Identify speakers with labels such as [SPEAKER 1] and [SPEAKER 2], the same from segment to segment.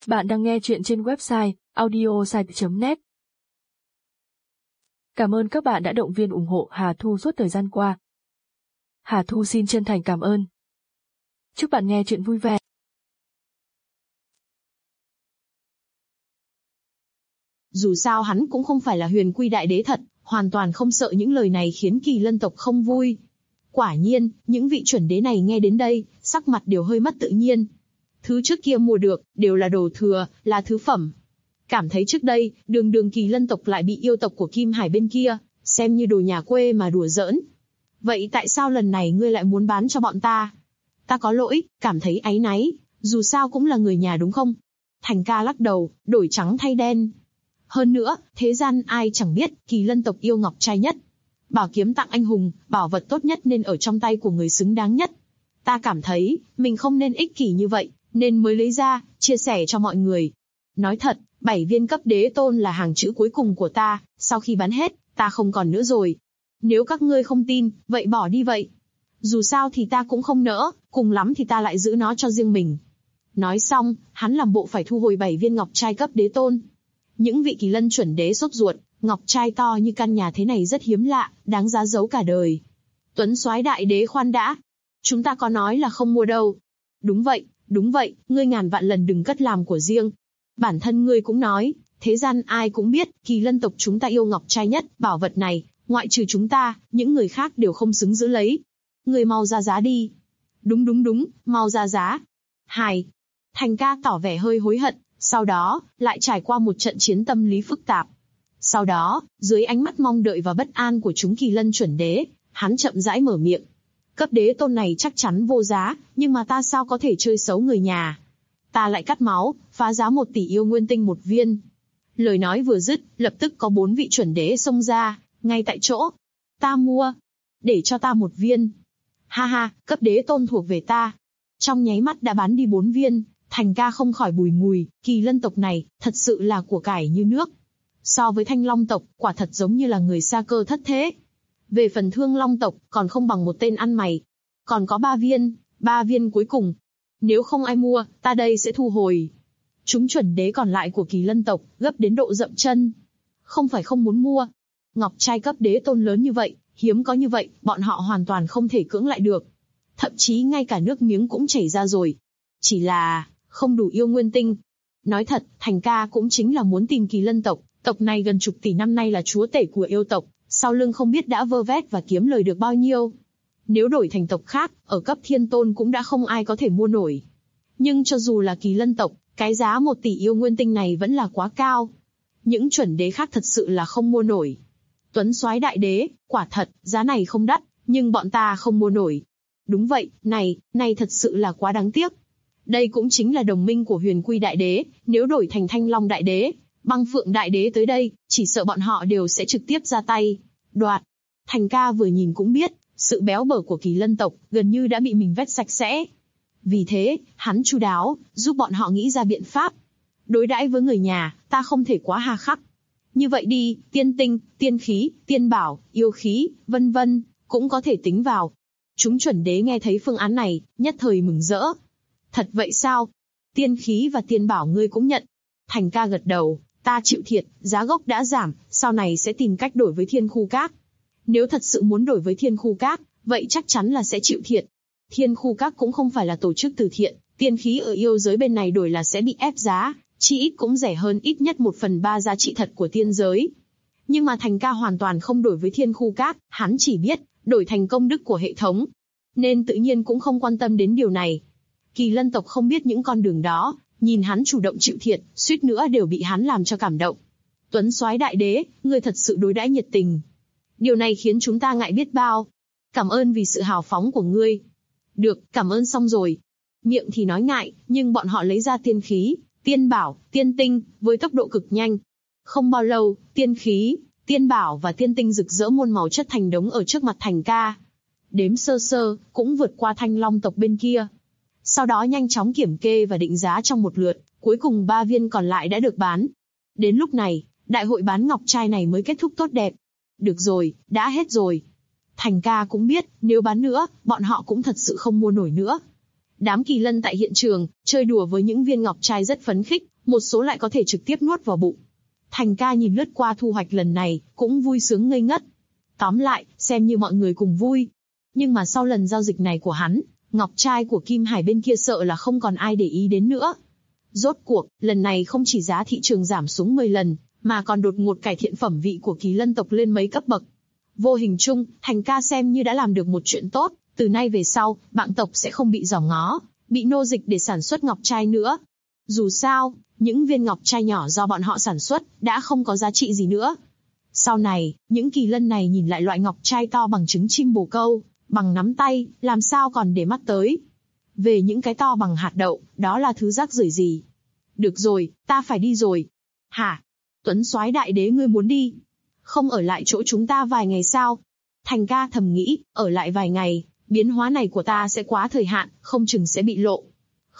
[SPEAKER 1] Bạn đang nghe chuyện trên website audiosite.net. Cảm ơn các bạn đã động viên ủng hộ Hà Thu suốt thời gian qua. Hà Thu xin chân thành cảm ơn. Chúc bạn nghe chuyện vui vẻ.
[SPEAKER 2] Dù sao hắn cũng không phải là Huyền Quy Đại Đế thật, hoàn toàn không sợ những lời này khiến Kỳ Lân tộc không vui. Quả nhiên, những vị chuẩn đế này nghe đến đây, sắc mặt đều hơi mất tự nhiên. Thứ trước kia mua được, đều là đồ thừa, là thứ phẩm. Cảm thấy trước đây, đường Kỳ Lân tộc lại bị yêu tộc của Kim Hải bên kia, xem như đồ nhà quê mà đùa giỡn. Vậy tại sao lần này ngươi lại muốn bán cho bọn ta? Ta có lỗi, cảm thấy áy náy, dù sao cũng là người nhà đúng không? Thành ca lắc đầu, đổi trắng thay đen. Hơn nữa, thế gian ai chẳng biết, Kỳ Lân tộc yêu ngọc trai nhất. Bảo kiếm tặng anh hùng, bảo vật tốt nhất nên ở trong tay của người xứng đáng nhất. Ta cảm thấy, mình không nên ích kỷ như vậy, nên mới lấy ra, chia sẻ cho mọi người. Nói thật, 7 viên cấp đế tôn là hàng chữ cuối cùng của ta, sau khi bán hết, ta không còn nữa rồi. Nếu các ngươi không tin, vậy bỏ đi vậy. Dù sao thì ta cũng không nỡ, cùng lắm thì ta lại giữ nó cho riêng mình. Nói xong, hắn làm bộ phải thu hồi 7 viên ngọc trai cấp đế tôn. Những vị Kỳ Lân chuẩn đế sốt ruột, ngọc trai to như căn nhà thế này rất hiếm lạ, đáng giá giấu cả đời. Tuấn soái đại đế khoan đã. Chúng ta có nói là không mua đâu. Đúng vậy, ngươi ngàn vạn lần đừng cất làm của riêng. Bản thân ngươi cũng nói, thế gian ai cũng biết, Kỳ Lân tộc chúng ta yêu ngọc trai nhất, bảo vật này, ngoại trừ chúng ta, những người khác đều không xứng giữ lấy. Ngươi mau ra giá đi. Đúng, mau ra giá. Hài. Thành ca tỏ vẻ hơi hối hận, sau đó, lại trải qua một trận chiến tâm lý phức tạp. Sau đó, dưới ánh mắt mong đợi và bất an của chúng Kỳ Lân chuẩn đế, hắn chậm rãi mở miệng. Cấp đế tôn này chắc chắn vô giá, nhưng mà ta sao có thể chơi xấu người nhà? Ta lại cắt máu, phá giá 1 tỷ yêu nguyên tinh 1 viên. Lời nói vừa dứt, lập tức có 4 vị chuẩn đế xông ra, ngay tại chỗ. Ta mua. Để cho ta 1 viên. Ha, cấp đế tôn thuộc về ta. Trong nháy mắt đã bán đi 4 viên, Thành ca không khỏi bùi ngùi, Kỳ Lân tộc này, thật sự là của cải như nước. So với Thanh Long tộc, quả thật giống như là người xa cơ thất thế. Về phần Thương Long tộc, còn không bằng một tên ăn mày. Còn có 3 viên cuối cùng. Nếu không ai mua, ta đây sẽ thu hồi. Chúng chuẩn đế còn lại của Kỳ Lân tộc, gấp đến độ dậm chân. Không phải không muốn mua. Ngọc trai cấp đế tôn lớn như vậy, hiếm có như vậy, bọn họ hoàn toàn không thể cưỡng lại được. Thậm chí ngay cả nước miếng cũng chảy ra rồi. Chỉ là, không đủ yêu nguyên tinh. Nói thật, Thành ca cũng chính là muốn tìm Kỳ Lân tộc. Tộc này gần chục tỷ năm nay là chúa tể của yêu tộc, sau lưng không biết đã vơ vét và kiếm lời được bao nhiêu. Nếu đổi thành tộc khác, ở cấp thiên tôn cũng đã không ai có thể mua nổi. Nhưng cho dù là Kỳ Lân tộc, cái giá 1 tỷ yêu nguyên tinh này vẫn là quá cao. Những chuẩn đế khác thật sự là không mua nổi. Tuấn soái đại đế, quả thật, giá này không đắt, nhưng bọn ta không mua nổi. Đúng vậy, này thật sự là quá đáng tiếc. Đây cũng chính là đồng minh của Huyền Quy Đại Đế, nếu đổi thành Thanh Long Đại Đế, Băng Phượng Đại Đế tới đây, chỉ sợ bọn họ đều sẽ trực tiếp ra tay, đoạt. Thành ca vừa nhìn cũng biết, sự béo bở của Kỳ Lân tộc, gần như đã bị mình vét sạch sẽ. Vì thế, hắn chu đáo, giúp bọn họ nghĩ ra biện pháp. Đối đãi với người nhà, ta không thể quá hà khắc. Như vậy đi, tiên tinh, tiên khí, tiên bảo, yêu khí, vân vân, cũng có thể tính vào. Chúng chuẩn đế nghe thấy phương án này, nhất thời mừng rỡ. Thật vậy sao? Tiên khí và tiên bảo ngươi cũng nhận. Thành ca gật đầu, ta chịu thiệt, giá gốc đã giảm, sau này sẽ tìm cách đổi với Thiên Khu Các. Nếu thật sự muốn đổi với Thiên Khu Các, vậy chắc chắn là sẽ chịu thiệt. Thiên Khu Các cũng không phải là tổ chức từ thiện, tiên khí ở yêu giới bên này đổi là sẽ bị ép giá, chỉ ít cũng rẻ hơn ít nhất 1/3 giá trị thật của tiên giới. Nhưng mà Thành ca hoàn toàn không đổi với Thiên Khu Các, hắn chỉ biết, đổi thành công đức của hệ thống. Nên tự nhiên cũng không quan tâm đến điều này. Kỳ Lân tộc không biết những con đường đó, nhìn hắn chủ động chịu thiệt, suýt nữa đều bị hắn làm cho cảm động. Tuấn soái đại đế, ngươi thật sự đối đãi nhiệt tình. Điều này khiến chúng ta ngại biết bao. Cảm ơn vì sự hào phóng của ngươi. Được, cảm ơn xong rồi. Miệng thì nói ngại, nhưng bọn họ lấy ra tiên khí, tiên bảo, tiên tinh, với tốc độ cực nhanh. Không bao lâu, tiên khí, tiên bảo và tiên tinh rực rỡ muôn màu chất thành đống ở trước mặt Thành ca. Đếm sơ sơ, cũng vượt qua Thanh Long tộc bên kia. Sau đó nhanh chóng kiểm kê và định giá trong một lượt, cuối cùng 3 viên còn lại đã được bán. Đến lúc này, đại hội bán ngọc trai này mới kết thúc tốt đẹp. Được rồi, đã hết rồi. Thành ca cũng biết, nếu bán nữa, bọn họ cũng thật sự không mua nổi nữa. Đám Kỳ Lân tại hiện trường, chơi đùa với những viên ngọc trai rất phấn khích, một số lại có thể trực tiếp nuốt vào bụng. Thành ca nhìn lướt qua thu hoạch lần này, cũng vui sướng ngây ngất. Tóm lại, xem như mọi người cùng vui. Nhưng mà sau lần giao dịch này của hắn, ngọc trai của Kim Hải bên kia sợ là không còn ai để ý đến nữa. Rốt cuộc, lần này không chỉ giá thị trường giảm xuống 10 lần, mà còn đột ngột cải thiện phẩm vị của Kỳ Lân tộc lên mấy cấp bậc. Vô hình chung, Thành ca xem như đã làm được một chuyện tốt, từ nay về sau, Bạng tộc sẽ không bị giỏ ngó, bị nô dịch để sản xuất ngọc trai nữa. Dù sao, những viên ngọc trai nhỏ do bọn họ sản xuất, đã không có giá trị gì nữa. Sau này, những Kỳ Lân này nhìn lại loại ngọc trai to bằng trứng chim bồ câu, bằng nắm tay, làm sao còn để mắt tới. Về những cái to bằng hạt đậu, đó là thứ rác rưởi gì. Được rồi, ta phải đi rồi. Hả? Tuấn soái đại đế ngươi muốn đi? Không ở lại chỗ chúng ta vài ngày sao? Thành ca thầm nghĩ, ở lại vài ngày, biến hóa này của ta sẽ quá thời hạn, không chừng sẽ bị lộ.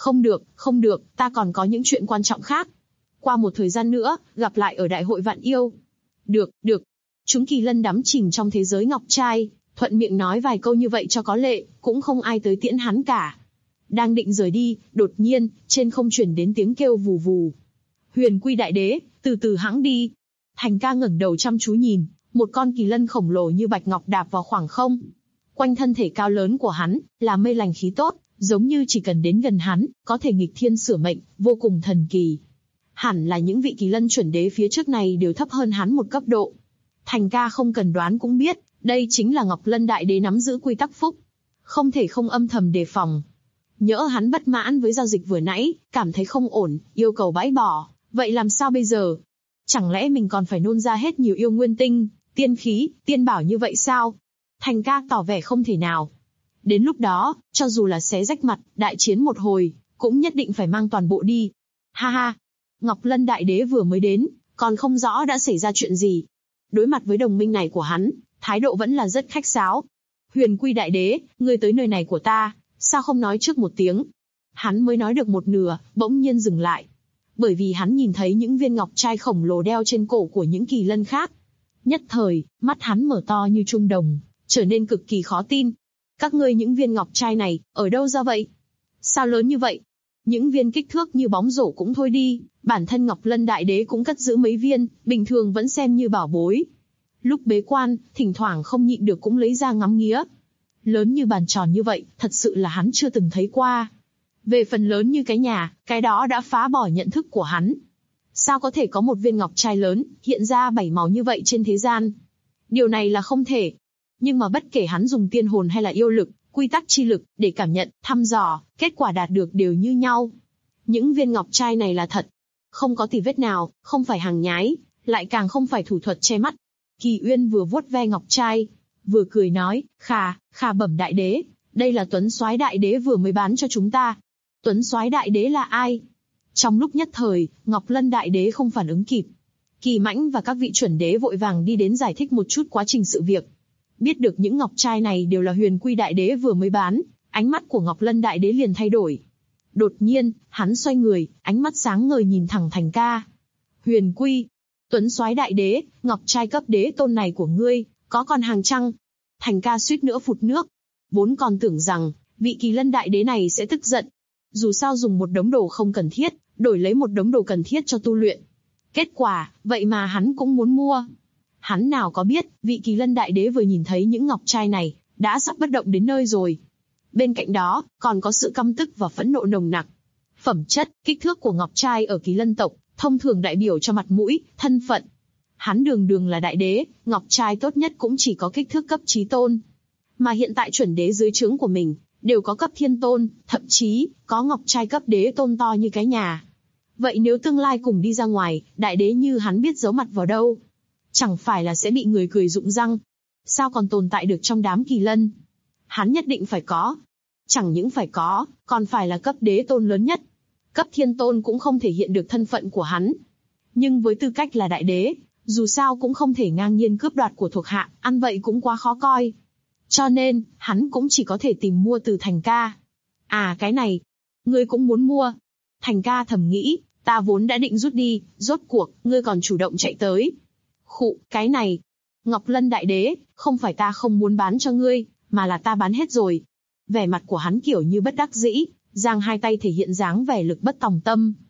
[SPEAKER 2] Không được, ta còn có những chuyện quan trọng khác. Qua một thời gian nữa, gặp lại ở đại hội vạn yêu. Được. Chúng Kỳ Lân đắm chìm trong thế giới ngọc trai, thuận miệng nói vài câu như vậy cho có lệ, cũng không ai tới tiễn hắn cả. Đang định rời đi, đột nhiên, trên không truyền đến tiếng kêu vù vù. Huyền Quy đại đế, từ từ hãng đi. Thành ca ngẩng đầu chăm chú nhìn, một con Kỳ Lân khổng lồ như bạch ngọc đạp vào khoảng không. Quanh thân thể cao lớn của hắn, là mây lành khí tốt, giống như chỉ cần đến gần hắn, có thể nghịch thiên sửa mệnh, vô cùng thần kỳ. Hẳn là những vị Kỳ Lân chuẩn đế phía trước này đều thấp hơn hắn một cấp độ. Thành ca không cần đoán cũng biết, đây chính là Ngọc Lân đại đế nắm giữ quy tắc phúc. Không thể không âm thầm đề phòng. Nhỡ hắn bất mãn với giao dịch vừa nãy, cảm thấy không ổn, yêu cầu bãi bỏ, vậy làm sao bây giờ? Chẳng lẽ mình còn phải nôn ra hết nhiều yêu nguyên tinh, tiên khí, tiên bảo như vậy sao? Thành ca tỏ vẻ không thể nào. Đến lúc đó, cho dù là xé rách mặt, đại chiến một hồi, cũng nhất định phải mang toàn bộ đi. Ha ha! Ngọc Lân đại đế vừa mới đến, còn không rõ đã xảy ra chuyện gì. Đối mặt với đồng minh này của hắn, thái độ vẫn là rất khách sáo. Huyền Quy đại đế, ngươi tới nơi này của ta, sao không nói trước một tiếng? Hắn mới nói được một nửa, bỗng nhiên dừng lại. Bởi vì hắn nhìn thấy những viên ngọc trai khổng lồ đeo trên cổ của những Kỳ Lân khác. Nhất thời, mắt hắn mở to như trung đồng, trở nên cực kỳ khó tin. Các ngươi những viên ngọc trai này, ở đâu ra vậy? Sao lớn như vậy? Những viên kích thước như bóng rổ cũng thôi đi, bản thân Ngọc Lân đại đế cũng cất giữ mấy viên, bình thường vẫn xem như bảo bối. Lúc bế quan, thỉnh thoảng không nhịn được cũng lấy ra ngắm nghía. Lớn như bàn tròn như vậy, thật sự là hắn chưa từng thấy qua. Về phần lớn như cái nhà, cái đó đã phá bỏ nhận thức của hắn. Sao có thể có một viên ngọc trai lớn, hiện ra 7 màu như vậy trên thế gian? Điều này là không thể. Nhưng mà bất kể hắn dùng tiên hồn hay là yêu lực, quy tắc chi lực, để cảm nhận, thăm dò, kết quả đạt được đều như nhau. Những viên ngọc trai này là thật. Không có tì vết nào, không phải hàng nhái, lại càng không phải thủ thuật che mắt. Kỳ Uyên vừa vuốt ve ngọc trai, vừa cười nói, khà bẩm đại đế, đây là Tuấn soái đại đế vừa mới bán cho chúng ta. Tuấn soái đại đế là ai? Trong lúc nhất thời, Ngọc Lân đại đế không phản ứng kịp. Kỳ Mãnh và các vị chuẩn đế vội vàng đi đến giải thích một chút quá trình sự việc. Biết được những ngọc trai này đều là Huyền Quy đại đế vừa mới bán, ánh mắt của Ngọc Lân đại đế liền thay đổi. Đột nhiên, hắn xoay người, ánh mắt sáng ngời nhìn thẳng Thành ca. Huyền Quy, Tuấn soái đại đế, ngọc trai cấp đế tôn này của ngươi, có còn hàng chăng? Thành ca suýt nữa phụt nước. Vốn còn tưởng rằng, vị Kỳ Lân đại đế này sẽ tức giận. Dù sao dùng một đống đồ không cần thiết, đổi lấy một đống đồ cần thiết cho tu luyện. Kết quả, vậy mà hắn cũng muốn mua. Hắn nào có biết, vị Kỳ Lân đại đế vừa nhìn thấy những ngọc trai này, đã sắp bất động đến nơi rồi. Bên cạnh đó, còn có sự căm tức và phẫn nộ nồng nặc. Phẩm chất, kích thước của ngọc trai ở Kỳ Lân tộc, thông thường đại biểu cho mặt mũi, thân phận. Hắn đường là đại đế, ngọc trai tốt nhất cũng chỉ có kích thước cấp chí tôn. Mà hiện tại chuẩn đế dưới trướng của mình, đều có cấp thiên tôn, thậm chí, có ngọc trai cấp đế tôn to như cái nhà. Vậy nếu tương lai cùng đi ra ngoài, đại đế như hắn biết giấu mặt vào đâu? Chẳng phải là sẽ bị người cười rụng răng? Sao còn tồn tại được trong đám Kỳ Lân? Hắn nhất định phải có. Chẳng những phải có, còn phải là cấp đế tôn lớn nhất. Cấp thiên tôn cũng không thể hiện được thân phận của hắn. Nhưng với tư cách là đại đế, dù sao cũng không thể ngang nhiên cướp đoạt của thuộc hạ, ăn vậy cũng quá khó coi. Cho nên, hắn cũng chỉ có thể tìm mua từ Thành ca. À cái này, ngươi cũng muốn mua. Thành ca thầm nghĩ, ta vốn đã định rút đi, rốt cuộc, ngươi còn chủ động chạy tới. Khụ, cái này. Ngọc Lân đại đế, không phải ta không muốn bán cho ngươi, mà là ta bán hết rồi. Vẻ mặt của hắn kiểu như bất đắc dĩ, giang hai tay thể hiện dáng vẻ lực bất tòng tâm.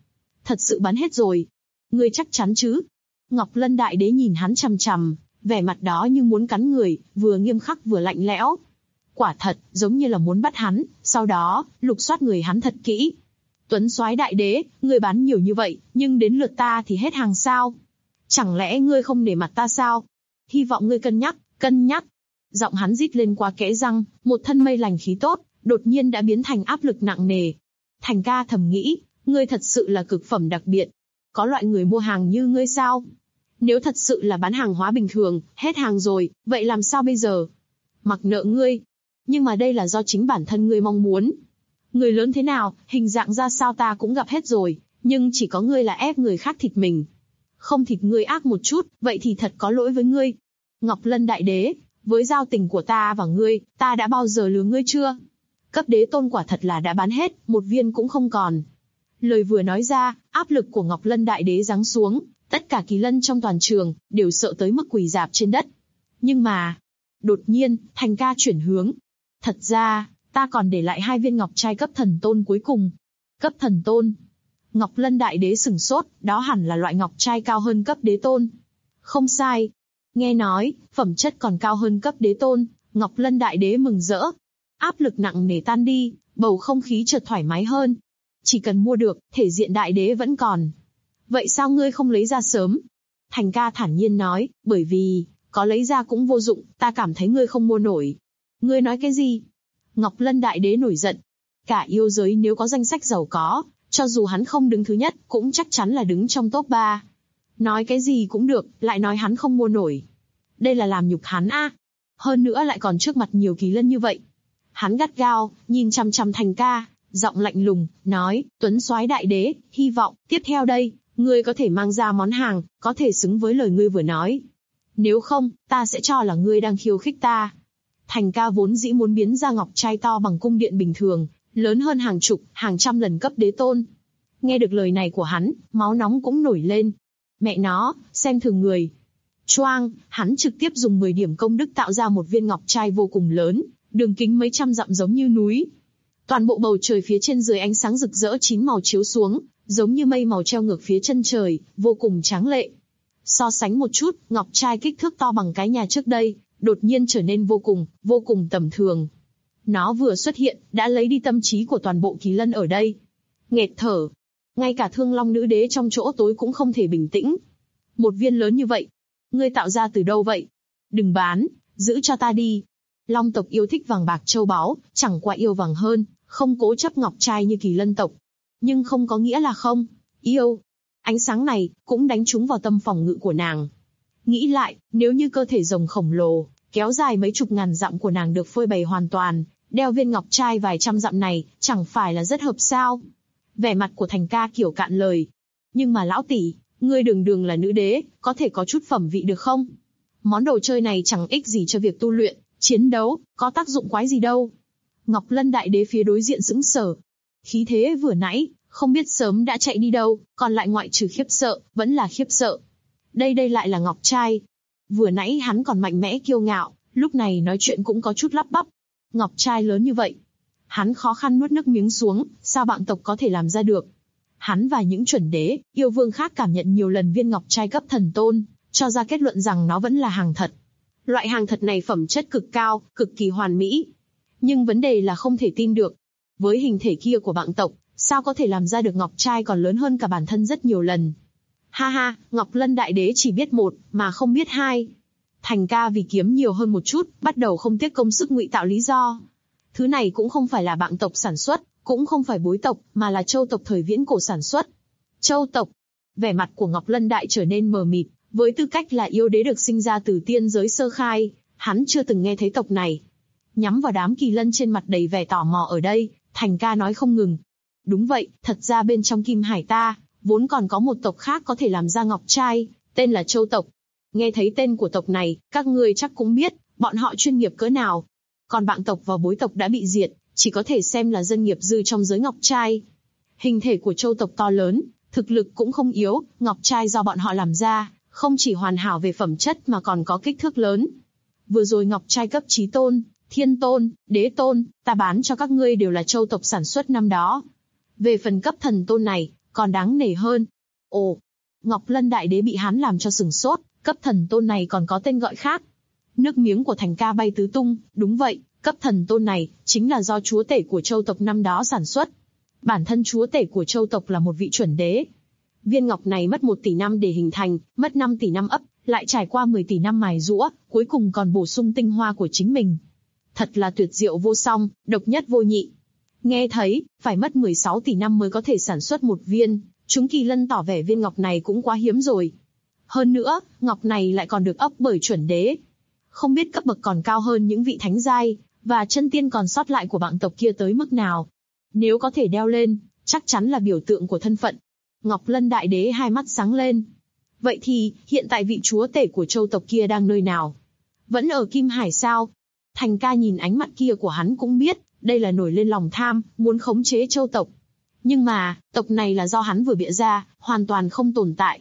[SPEAKER 2] thật sự bán hết rồi. Ngươi chắc chắn chứ? Ngọc Lân Đại Đế nhìn hắn chằm chằm, vẻ mặt đó như muốn cắn người, vừa nghiêm khắc vừa lạnh lẽo. Quả thật, giống như là muốn bắt hắn, sau đó, lục soát người hắn thật kỹ. Tuấn Soái Đại Đế, ngươi bán nhiều như vậy, nhưng đến lượt ta thì hết hàng sao? Chẳng lẽ ngươi không để mặt ta sao? Hy vọng ngươi cân nhắc, cân nhắc. Giọng hắn rít lên qua kẽ răng, một thân mây lành khí tốt, đột nhiên đã biến thành áp lực nặng nề. Thành ca thầm nghĩ, ngươi thật sự là cực phẩm đặc biệt. Có loại người mua hàng như ngươi sao? Nếu thật sự là bán hàng hóa bình thường, hết hàng rồi, vậy làm sao bây giờ? Mặc nợ ngươi. Nhưng mà đây là do chính bản thân ngươi mong muốn. Người lớn thế nào, hình dạng ra sao ta cũng gặp hết rồi, nhưng chỉ có ngươi là ép người khác thịt mình. Không thịt ngươi ác một chút, vậy thì thật có lỗi với ngươi. Ngọc Lân Đại Đế, với giao tình của ta và ngươi, ta đã bao giờ lừa ngươi chưa? Cấp đế tôn quả thật là đã bán hết, một viên cũng không còn. Lời vừa nói ra, áp lực của Ngọc Lân Đại Đế giáng xuống, tất cả kỳ lân trong toàn trường, đều sợ tới mức quỳ rạp trên đất. Nhưng mà, đột nhiên, Thành ca chuyển hướng. Thật ra, ta còn để lại 2 viên ngọc trai cấp thần tôn cuối cùng. Cấp thần tôn. Ngọc Lân Đại Đế sửng sốt, đó hẳn là loại ngọc trai cao hơn cấp đế tôn. Không sai. Nghe nói, phẩm chất còn cao hơn cấp đế tôn, Ngọc Lân Đại Đế mừng rỡ. Áp lực nặng nề tan đi, bầu không khí chợt thoải mái hơn. Chỉ cần mua được, thể diện Đại Đế vẫn còn. Vậy sao ngươi không lấy ra sớm? Thành ca thản nhiên nói, bởi vì, có lấy ra cũng vô dụng, ta cảm thấy ngươi không mua nổi. Ngươi nói cái gì? Ngọc Lân Đại Đế nổi giận. Cả yêu giới nếu có danh sách giàu có, cho dù hắn không đứng thứ nhất, cũng chắc chắn là đứng trong top 3. Nói cái gì cũng được, lại nói hắn không mua nổi. Đây là làm nhục hắn a. Hơn nữa lại còn trước mặt nhiều kỳ lân như vậy. Hắn gắt gao, nhìn chằm chằm Thành ca, giọng lạnh lùng, nói, Tuấn Soái Đại Đế, hy vọng, tiếp theo đây, ngươi có thể mang ra món hàng, có thể xứng với lời ngươi vừa nói. Nếu không, ta sẽ cho là ngươi đang khiêu khích ta. Thành ca vốn dĩ muốn biến ra ngọc trai to bằng cung điện bình thường, lớn hơn hàng chục, hàng trăm lần cấp đế tôn. Nghe được lời này của hắn, máu nóng cũng nổi lên. Mẹ nó, xem thường người. Choang, hắn trực tiếp dùng 10 điểm công đức tạo ra một viên ngọc trai vô cùng lớn, đường kính mấy trăm dặm giống như núi. Toàn bộ bầu trời phía trên dưới ánh sáng rực rỡ 9 màu chiếu xuống, giống như mây màu treo ngược phía chân trời, vô cùng tráng lệ. So sánh một chút, ngọc trai kích thước to bằng cái nhà trước đây, đột nhiên trở nên vô cùng tầm thường. Nó vừa xuất hiện, đã lấy đi tâm trí của toàn bộ kỳ lân ở đây. Nghẹt thở. Ngay cả Thương Long Nữ Đế trong chỗ tối cũng không thể bình tĩnh. Một viên lớn như vậy. Ngươi tạo ra từ đâu vậy? Đừng bán, giữ cho ta đi. Long tộc yêu thích vàng bạc châu báu, chẳng qua yêu vàng hơn, không cố chấp ngọc trai như kỳ lân tộc. Nhưng không có nghĩa là không yêu. Ánh sáng này cũng đánh trúng vào tâm phòng ngự của nàng. Nghĩ lại, nếu như cơ thể rồng khổng lồ, kéo dài mấy chục ngàn dặm của nàng được phơi bày hoàn toàn, đeo viên ngọc trai vài trăm dặm này, chẳng phải là rất hợp sao? Vẻ mặt của Thành ca kiểu cạn lời. Nhưng mà lão tỷ, ngươi đường đường là nữ đế, có thể có chút phẩm vị được không? Món đồ chơi này chẳng ích gì cho việc tu luyện, chiến đấu, có tác dụng quái gì đâu. Ngọc Lân Đại Đế phía đối diện sững sờ. Khí thế vừa nãy, không biết sớm đã chạy đi đâu, còn lại ngoại trừ khiếp sợ, vẫn là khiếp sợ. Đây lại là ngọc trai. Vừa nãy hắn còn mạnh mẽ kiêu ngạo, lúc này nói chuyện cũng có chút lắp bắp. Ngọc trai lớn như vậy. Hắn khó khăn nuốt nước miếng xuống, sao bạn tộc có thể làm ra được? Hắn và những chuẩn đế, yêu vương khác cảm nhận nhiều lần viên ngọc trai cấp thần tôn, cho ra kết luận rằng nó vẫn là hàng thật. Loại hàng thật này phẩm chất cực cao, cực kỳ hoàn mỹ. Nhưng vấn đề là không thể tin được. Với hình thể kia của bạn tộc, sao có thể làm ra được ngọc trai còn lớn hơn cả bản thân rất nhiều lần? Ha ha, Ngọc Lân Đại Đế chỉ biết một, mà không biết hai. Thành ca vì kiếm nhiều hơn một chút, bắt đầu không tiếc công sức ngụy tạo lý do. Thứ này cũng không phải là bạn tộc sản xuất, cũng không phải bối tộc, mà là châu tộc thời viễn cổ sản xuất. Châu tộc. Vẻ mặt của Ngọc Lân Đại trở nên mờ mịt, với tư cách là yêu đế được sinh ra từ tiên giới sơ khai, hắn chưa từng nghe thấy tộc này. Nhắm vào đám kỳ lân trên mặt đầy vẻ tò mò ở đây, Thành ca nói không ngừng. Đúng vậy, thật ra bên trong Kim Hải ta, vốn còn có một tộc khác có thể làm ra ngọc trai, tên là Châu tộc. Nghe thấy tên của tộc này, các ngươi chắc cũng biết, bọn họ chuyên nghiệp cỡ nào. Còn bạn tộc và bối tộc đã bị diệt, chỉ có thể xem là dân nghiệp dư trong giới ngọc trai. Hình thể của Châu tộc to lớn, thực lực cũng không yếu, ngọc trai do bọn họ làm ra, không chỉ hoàn hảo về phẩm chất mà còn có kích thước lớn. Vừa rồi ngọc trai cấp chí tôn, thiên tôn, đế tôn, ta bán cho các ngươi đều là Châu tộc sản xuất năm đó. Về phần cấp thần tôn này, còn đáng nể hơn. Ồ, Ngọc Lân Đại Đế bị hắn làm cho sừng sốt, cấp thần tôn này còn có tên gọi khác. Nước miếng của Thành Ca bay tứ tung, đúng vậy, cấp thần tôn này chính là do chúa tể của châu tộc năm đó sản xuất. Bản thân chúa tể của châu tộc là một vị chuẩn đế. Viên ngọc này mất 1 tỷ năm để hình thành, mất 5 tỷ năm ấp, lại trải qua 10 tỷ năm mài giũa, cuối cùng còn bổ sung tinh hoa của chính mình. Thật là tuyệt diệu vô song, độc nhất vô nhị. Nghe thấy, phải mất 16 tỷ năm mới có thể sản xuất một viên, chúng kỳ lân tỏ vẻ viên ngọc này cũng quá hiếm rồi. Hơn nữa, ngọc này lại còn được ấp bởi chuẩn đế. Không biết cấp bậc còn cao hơn những vị thánh giai, và chân tiên còn sót lại của bạn tộc kia tới mức nào. Nếu có thể đeo lên, chắc chắn là biểu tượng của thân phận. Ngọc Lân Đại Đế hai mắt sáng lên. Vậy thì, hiện tại vị chúa tể của châu tộc kia đang nơi nào? Vẫn ở Kim Hải sao? Thành Ca nhìn ánh mắt kia của hắn cũng biết, đây là nổi lên lòng tham, muốn khống chế châu tộc. Nhưng mà, tộc này là do hắn vừa bịa ra, hoàn toàn không tồn tại.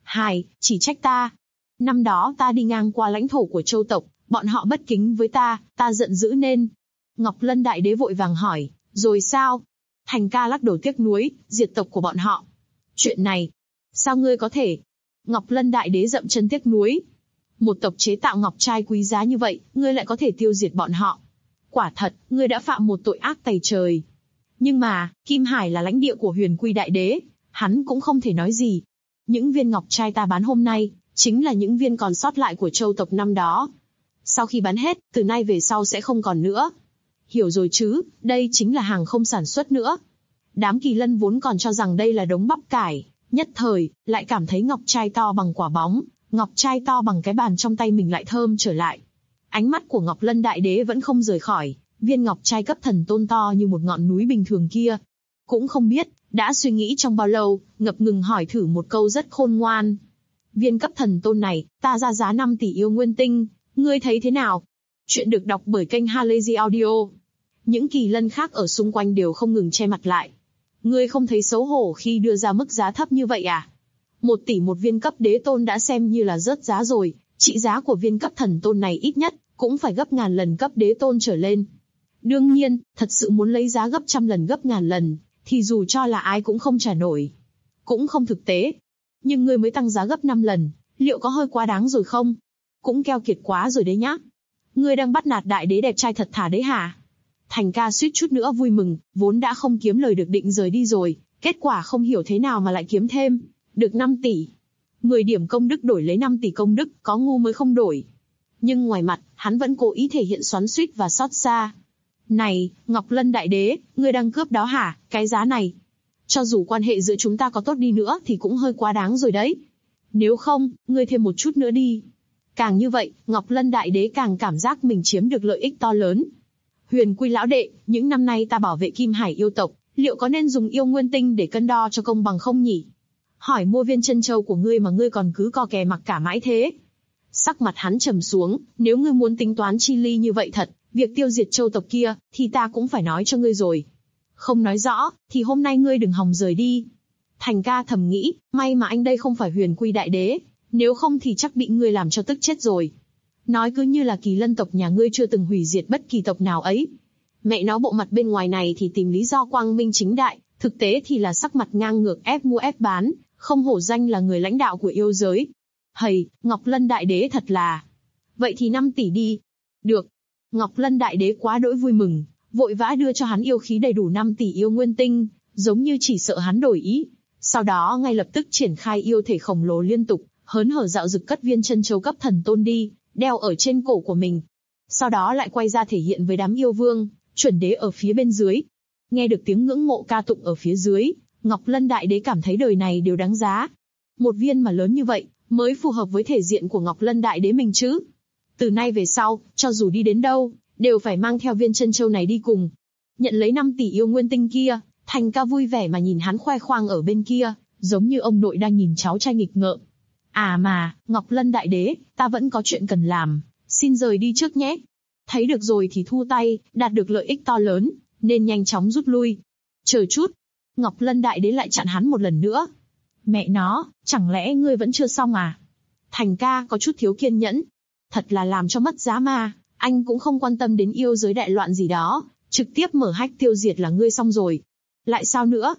[SPEAKER 2] Chỉ trách ta. Năm đó ta đi ngang qua lãnh thổ của châu tộc, bọn họ bất kính với ta giận dữ nên. Ngọc Lân Đại Đế vội vàng hỏi, rồi sao? Thành Ca lắc đầu tiếc nuối, diệt tộc của bọn họ. Chuyện này, sao ngươi có thể? Ngọc Lân Đại Đế dậm chân tiếc nuối. Một tộc chế tạo ngọc trai quý giá như vậy, ngươi lại có thể tiêu diệt bọn họ. Quả thật, ngươi đã phạm một tội ác tày trời. Nhưng mà, Kim Hải là lãnh địa của Huyền Quy Đại Đế, hắn cũng không thể nói gì. Những viên ngọc trai ta bán hôm nay, chính là những viên còn sót lại của châu tộc năm đó. Sau khi bán hết, từ nay về sau sẽ không còn nữa. Hiểu rồi chứ, đây chính là hàng không sản xuất nữa. Đám kỳ lân vốn còn cho rằng đây là đống bắp cải, nhất thời, lại cảm thấy ngọc trai to bằng quả bóng, ngọc trai to bằng cái bàn trong tay mình lại thơm trở lại. Ánh mắt của Ngọc Lân Đại Đế vẫn không rời khỏi viên ngọc trai cấp thần tôn to như một ngọn núi bình thường kia. Cũng không biết, đã suy nghĩ trong bao lâu, ngập ngừng hỏi thử một câu rất khôn ngoan. Viên cấp thần tôn này, ta ra giá 5 tỷ yêu nguyên tinh, ngươi thấy thế nào? Chuyện được đọc bởi kênh Halazy Audio. Những kỳ lân khác ở xung quanh đều không ngừng che mặt lại. Ngươi không thấy xấu hổ khi đưa ra mức giá thấp như vậy à? 1 tỷ một viên cấp đế tôn đã xem như là rớt giá rồi, trị giá của viên cấp thần tôn này ít nhất cũng phải gấp ngàn lần cấp đế tôn trở lên. Đương nhiên, thật sự muốn lấy giá gấp trăm lần gấp ngàn lần, thì dù cho là ai cũng không trả nổi. Cũng không thực tế. Nhưng ngươi mới tăng giá gấp 5 lần, liệu có hơi quá đáng rồi không? Cũng keo kiệt quá rồi đấy nhá. Ngươi đang bắt nạt đại đế đẹp trai thật thà đấy hả? Thành Ca suýt chút nữa vui mừng, vốn đã không kiếm lời được định rời đi rồi, kết quả không hiểu thế nào mà lại kiếm thêm, được 5 tỷ. 10 điểm công đức đổi lấy 5 tỷ công đức, có ngu mới không đổi. Nhưng ngoài mặt, hắn vẫn cố ý thể hiện xoắn xuýt và xót xa. Này, Ngọc Lân Đại Đế, ngươi đang cướp đó hả, cái giá này? Cho dù quan hệ giữa chúng ta có tốt đi nữa thì cũng hơi quá đáng rồi đấy. Nếu không, ngươi thêm một chút nữa đi. Càng như vậy, Ngọc Lân Đại Đế càng cảm giác mình chiếm được lợi ích to lớn. Huyền Quy lão đệ, những năm nay ta bảo vệ Kim Hải yêu tộc, liệu có nên dùng yêu nguyên tinh để cân đo cho công bằng không nhỉ? Hỏi mua viên chân châu của ngươi mà ngươi còn cứ co kè mặc cả mãi thế. Sắc mặt hắn trầm xuống, nếu ngươi muốn tính toán chi ly như vậy thật, việc tiêu diệt châu tộc kia, thì ta cũng phải nói cho ngươi rồi. Không nói rõ, thì hôm nay ngươi đừng hòng rời đi. Thành Ca thầm nghĩ, may mà anh đây không phải Huyền Quy Đại Đế, nếu không thì chắc bị ngươi làm cho tức chết rồi. Nói cứ như là kỳ lân tộc nhà ngươi chưa từng hủy diệt bất kỳ tộc nào ấy. Mẹ nó bộ mặt bên ngoài này thì tìm lý do quang minh chính đại, thực tế thì là sắc mặt ngang ngược ép mua ép bán, không hổ danh là người lãnh đạo của yêu giới. Hầy, Ngọc Lân Đại Đế thật là. Vậy thì 5 tỷ đi. Được. Ngọc Lân Đại Đế quá đỗi vui mừng, vội vã đưa cho hắn yêu khí đầy đủ 5 tỷ yêu nguyên tinh, giống như chỉ sợ hắn đổi ý. Sau đó ngay lập tức triển khai yêu thể khổng lồ liên tục, hớn hở dạo dực cất viên chân châu cấp thần tôn đi, đeo ở trên cổ của mình. Sau đó lại quay ra thể hiện với đám yêu vương, chuẩn đế ở phía bên dưới. Nghe được tiếng ngưỡng mộ ca tụng ở phía dưới, Ngọc Lân Đại Đế cảm thấy đời này đều đáng giá. Một viên mà lớn như vậy, mới phù hợp với thể diện của Ngọc Lân Đại Đế mình chứ. Từ nay về sau, cho dù đi đến đâu, đều phải mang theo viên chân châu này đi cùng. Nhận lấy 5 tỷ yêu nguyên tinh kia, Thành Ca vui vẻ mà nhìn hắn khoe khoang ở bên kia, giống như ông nội đang nhìn cháu trai nghịch ngợm. À mà, Ngọc Lân Đại Đế, ta vẫn có chuyện cần làm, xin rời đi trước nhé. Thấy được rồi thì thu tay, đạt được lợi ích to lớn, nên nhanh chóng rút lui. Chờ chút, Ngọc Lân Đại Đế lại chặn hắn một lần nữa. Mẹ nó, chẳng lẽ ngươi vẫn chưa xong à? Thành Ca có chút thiếu kiên nhẫn. Thật là làm cho mất giá mà, anh cũng không quan tâm đến yêu giới đại loạn gì đó, trực tiếp mở hách tiêu diệt là ngươi xong rồi. Lại sao nữa?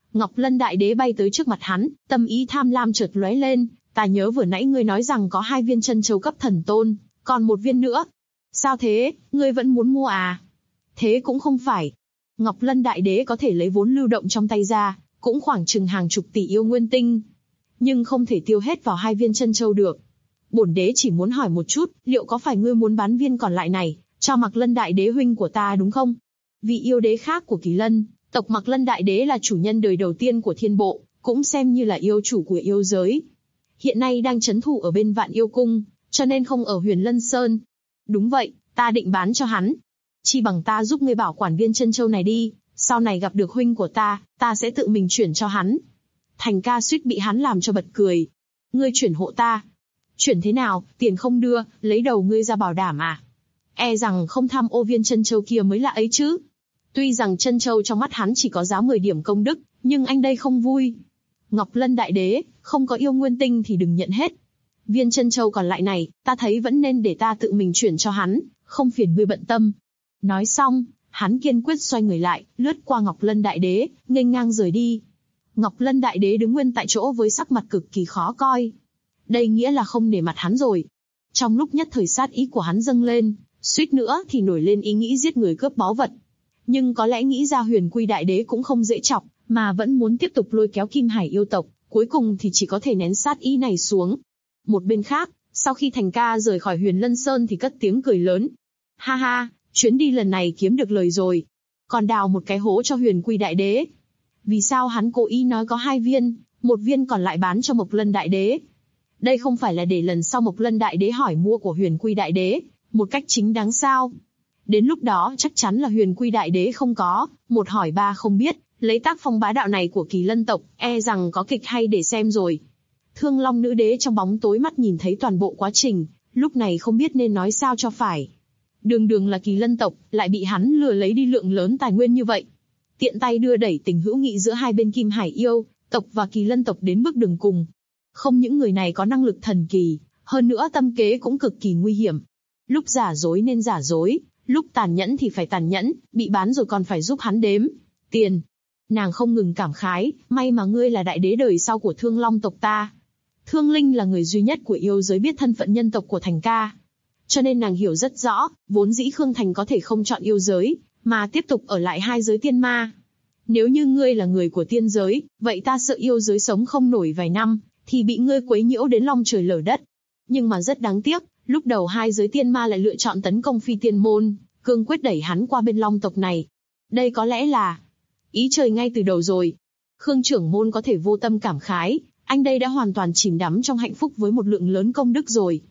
[SPEAKER 2] Ngọc Lân Đại Đế bay tới trước mặt hắn, tâm ý tham lam chợt lóe lên, ta nhớ vừa nãy ngươi nói rằng có 2 viên chân châu cấp thần tôn, còn 1 viên nữa. Sao thế, ngươi vẫn muốn mua à? Thế cũng không phải. Ngọc Lân Đại Đế có thể lấy vốn lưu động trong tay ra, cũng khoảng chừng hàng chục tỷ yêu nguyên tinh. Nhưng không thể tiêu hết vào 2 viên chân châu được. Bổn đế chỉ muốn hỏi một chút, liệu có phải ngươi muốn bán viên còn lại này, cho Mạc Lân Đại Đế huynh của ta đúng không? Vị yêu đế khác của Kỳ Lân, tộc Mạc Lân Đại Đế là chủ nhân đời đầu tiên của thiên bộ, cũng xem như là yêu chủ của yêu giới. Hiện nay đang trấn thủ ở bên Vạn Yêu Cung, cho nên không ở Huyền Lân Sơn. Đúng vậy, ta định bán cho hắn. Chi bằng ta giúp ngươi bảo quản viên chân châu này đi, sau này gặp được huynh của ta sẽ tự mình chuyển cho hắn. Thành Ca suýt bị hắn làm cho bật cười. Ngươi chuyển hộ ta. Chuyển thế nào, tiền không đưa, lấy đầu ngươi ra bảo đảm à? E rằng không tham ô viên chân châu kia mới là ấy chứ. Tuy rằng chân châu trong mắt hắn chỉ có giá 10 điểm công đức, nhưng anh đây không vui. Ngọc Lân Đại Đế, không có yêu nguyên tinh thì đừng nhận hết. Viên chân châu còn lại này, ta thấy vẫn nên để ta tự mình chuyển cho hắn, không phiền ngươi bận tâm. Nói xong, hắn kiên quyết xoay người lại, lướt qua Ngọc Lân Đại Đế, nghênh ngang rời đi. Ngọc Lân Đại Đế đứng nguyên tại chỗ với sắc mặt cực kỳ khó coi. Đây nghĩa là không nể mặt hắn rồi. Trong lúc nhất thời sát ý của hắn dâng lên, suýt nữa thì nổi lên ý nghĩ giết người cướp báu vật. Nhưng có lẽ nghĩ ra Huyền Quy Đại Đế cũng không dễ chọc, mà vẫn muốn tiếp tục lôi kéo Kim Hải yêu tộc, cuối cùng thì chỉ có thể nén sát ý này xuống. Một bên khác, sau khi Thành Ca rời khỏi Huyền Lân Sơn thì cất tiếng cười lớn. Ha ha, chuyến đi lần này kiếm được lời rồi. Còn đào một cái hố cho Huyền Quy Đại Đế. Vì sao hắn cố ý nói có 2 viên, 1 viên còn lại bán cho Mộc Lân Đại Đế? Đây không phải là để lần sau Mộc Lân Đại Đế hỏi mua của Huyền Quy Đại Đế, một cách chính đáng sao? Đến lúc đó chắc chắn là Huyền Quy Đại Đế không có, 1 hỏi 3 không biết, lấy tác phong bá đạo này của Kỳ Lân tộc, e rằng có kịch hay để xem rồi. Thương Long Nữ Đế trong bóng tối mắt nhìn thấy toàn bộ quá trình, lúc này không biết nên nói sao cho phải. Đường đường là Kỳ Lân tộc, lại bị hắn lừa lấy đi lượng lớn tài nguyên như vậy. Tiện tay đưa đẩy tình hữu nghị giữa hai bên Kim Hải yêu tộc và Kỳ Lân tộc đến bước đường cùng. Không những người này có năng lực thần kỳ, hơn nữa tâm kế cũng cực kỳ nguy hiểm. Lúc giả dối nên giả dối, lúc tàn nhẫn thì phải tàn nhẫn, bị bán rồi còn phải giúp hắn đếm tiền. Nàng không ngừng cảm khái, may mà ngươi là đại đế đời sau của Thương Long tộc ta. Thương Linh là người duy nhất của yêu giới biết thân phận nhân tộc của Thành Ca. Cho nên nàng hiểu rất rõ, vốn dĩ Khương Thành có thể không chọn yêu giới, mà tiếp tục ở lại 2 giới tiên ma. Nếu như ngươi là người của tiên giới, vậy ta sợ yêu giới sống không nổi vài năm, thì bị ngươi quấy nhiễu đến long trời lở đất. Nhưng mà rất đáng tiếc, lúc đầu 2 giới tiên ma lại lựa chọn tấn công Phi Tiên Môn, cương quyết đẩy hắn qua bên long tộc này. Đây có lẽ là ý trời ngay từ đầu rồi. Khương trưởng môn có thể vô tâm cảm khái, anh đây đã hoàn toàn chìm đắm trong hạnh phúc với một lượng lớn công đức rồi.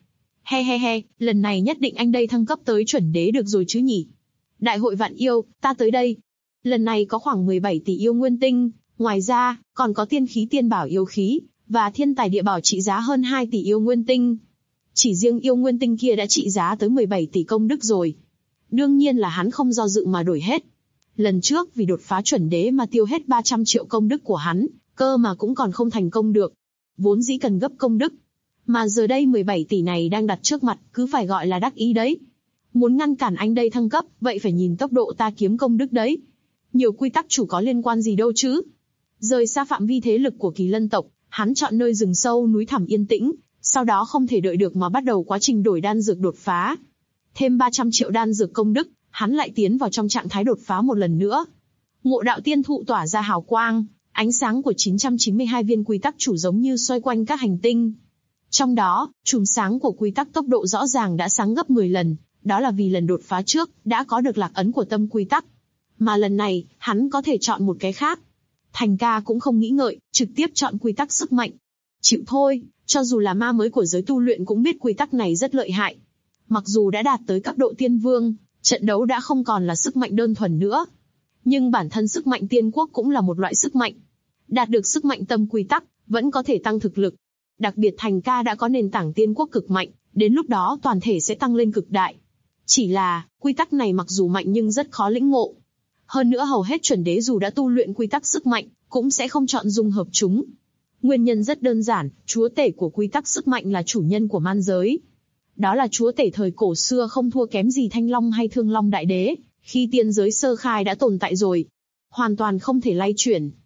[SPEAKER 2] He, lần này nhất định anh đây thăng cấp tới chuẩn đế được rồi chứ nhỉ? Đại hội vạn yêu, ta tới đây. Lần này có khoảng 17 tỷ yêu nguyên tinh, ngoài ra, còn có tiên khí tiên bảo yêu khí, và thiên tài địa bảo trị giá hơn 2 tỷ yêu nguyên tinh. Chỉ riêng yêu nguyên tinh kia đã trị giá tới 17 tỷ công đức rồi. Đương nhiên là hắn không do dự mà đổi hết. Lần trước vì đột phá chuẩn đế mà tiêu hết 300 triệu công đức của hắn, cơ mà cũng còn không thành công được. Vốn dĩ cần gấp công đức. Mà giờ đây 17 tỷ này đang đặt trước mặt, cứ phải gọi là đắc ý đấy. Muốn ngăn cản anh đây thăng cấp, vậy phải nhìn tốc độ ta kiếm công đức đấy. Nhiều quy tắc chủ có liên quan gì đâu chứ. Rời xa phạm vi thế lực của Kỳ Lân tộc, hắn chọn nơi rừng sâu núi thẳm yên tĩnh, sau đó không thể đợi được mà bắt đầu quá trình đổi đan dược đột phá. Thêm 300 triệu đan dược công đức, hắn lại tiến vào trong trạng thái đột phá một lần nữa. Ngộ đạo tiên thụ tỏa ra hào quang, ánh sáng của 992 viên quy tắc chủ giống như xoay quanh các hành tinh. Trong đó, chùm sáng của quy tắc tốc độ rõ ràng đã sáng gấp 10 lần, đó là vì lần đột phá trước, đã có được lạc ấn của tâm quy tắc. Mà lần này, hắn có thể chọn một cái khác. Thành Ca cũng không nghĩ ngợi, trực tiếp chọn quy tắc sức mạnh. Chịu thôi, cho dù là ma mới của giới tu luyện cũng biết quy tắc này rất lợi hại. Mặc dù đã đạt tới cấp độ tiên vương, trận đấu đã không còn là sức mạnh đơn thuần nữa. Nhưng bản thân sức mạnh tiên quốc cũng là một loại sức mạnh. Đạt được sức mạnh tâm quy tắc, vẫn có thể tăng thực lực. Đặc biệt Thành Ca đã có nền tảng tiên quốc cực mạnh, đến lúc đó toàn thể sẽ tăng lên cực đại. Chỉ là, quy tắc này mặc dù mạnh nhưng rất khó lĩnh ngộ. Hơn nữa hầu hết chuẩn đế dù đã tu luyện quy tắc sức mạnh, cũng sẽ không chọn dung hợp chúng. Nguyên nhân rất đơn giản, chúa tể của quy tắc sức mạnh là chủ nhân của man giới. Đó là chúa tể thời cổ xưa không thua kém gì Thanh Long hay Thương Long Đại Đế, khi tiên giới sơ khai đã tồn tại rồi. Hoàn toàn không thể lay chuyển.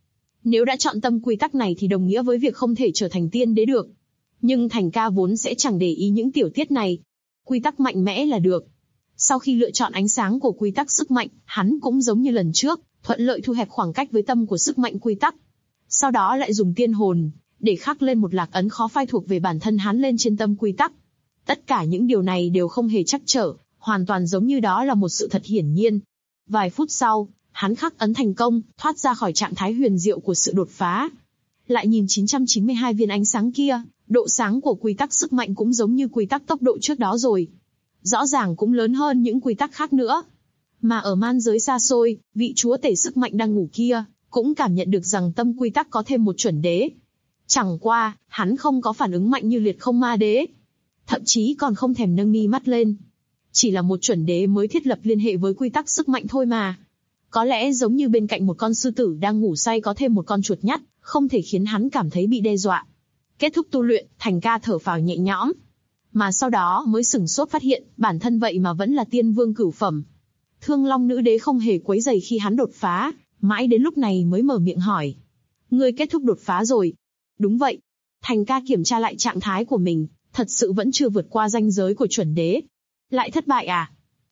[SPEAKER 2] Nếu đã chọn tâm quy tắc này thì đồng nghĩa với việc không thể trở thành tiên đế được. Nhưng Thành ca vốn sẽ chẳng để ý những tiểu tiết này. Quy tắc mạnh mẽ là được. Sau khi lựa chọn ánh sáng của quy tắc sức mạnh, hắn cũng giống như lần trước, thuận lợi thu hẹp khoảng cách với tâm của sức mạnh quy tắc. Sau đó lại dùng tiên hồn, để khắc lên một lạc ấn khó phai thuộc về bản thân hắn lên trên tâm quy tắc. Tất cả những điều này đều không hề trắc trở, hoàn toàn giống như đó là một sự thật hiển nhiên. Vài phút sau, hắn khắc ấn thành công, thoát ra khỏi trạng thái huyền diệu của sự đột phá. Lại nhìn 992 viên ánh sáng kia, độ sáng của quy tắc sức mạnh cũng giống như quy tắc tốc độ trước đó rồi. Rõ ràng cũng lớn hơn những quy tắc khác nữa. Mà ở man giới xa xôi, vị chúa tể sức mạnh đang ngủ kia, cũng cảm nhận được rằng tâm quy tắc có thêm một chuẩn đế. Chẳng qua, hắn không có phản ứng mạnh như liệt không ma đế. Thậm chí còn không thèm nâng mi mắt lên. Chỉ là một chuẩn đế mới thiết lập liên hệ với quy tắc sức mạnh thôi mà. Có lẽ giống như bên cạnh một con sư tử đang ngủ say có thêm một con chuột nhắt, không thể khiến hắn cảm thấy bị đe dọa. Kết thúc tu luyện, Thành ca thở phào nhẹ nhõm. Mà sau đó mới sửng sốt phát hiện, bản thân vậy mà vẫn là tiên vương cửu phẩm. Thương Long nữ đế không hề quấy rầy khi hắn đột phá, mãi đến lúc này mới mở miệng hỏi. Ngươi kết thúc đột phá rồi. Đúng vậy. Thành ca kiểm tra lại trạng thái của mình, thật sự vẫn chưa vượt qua ranh giới của chuẩn đế. Lại thất bại à?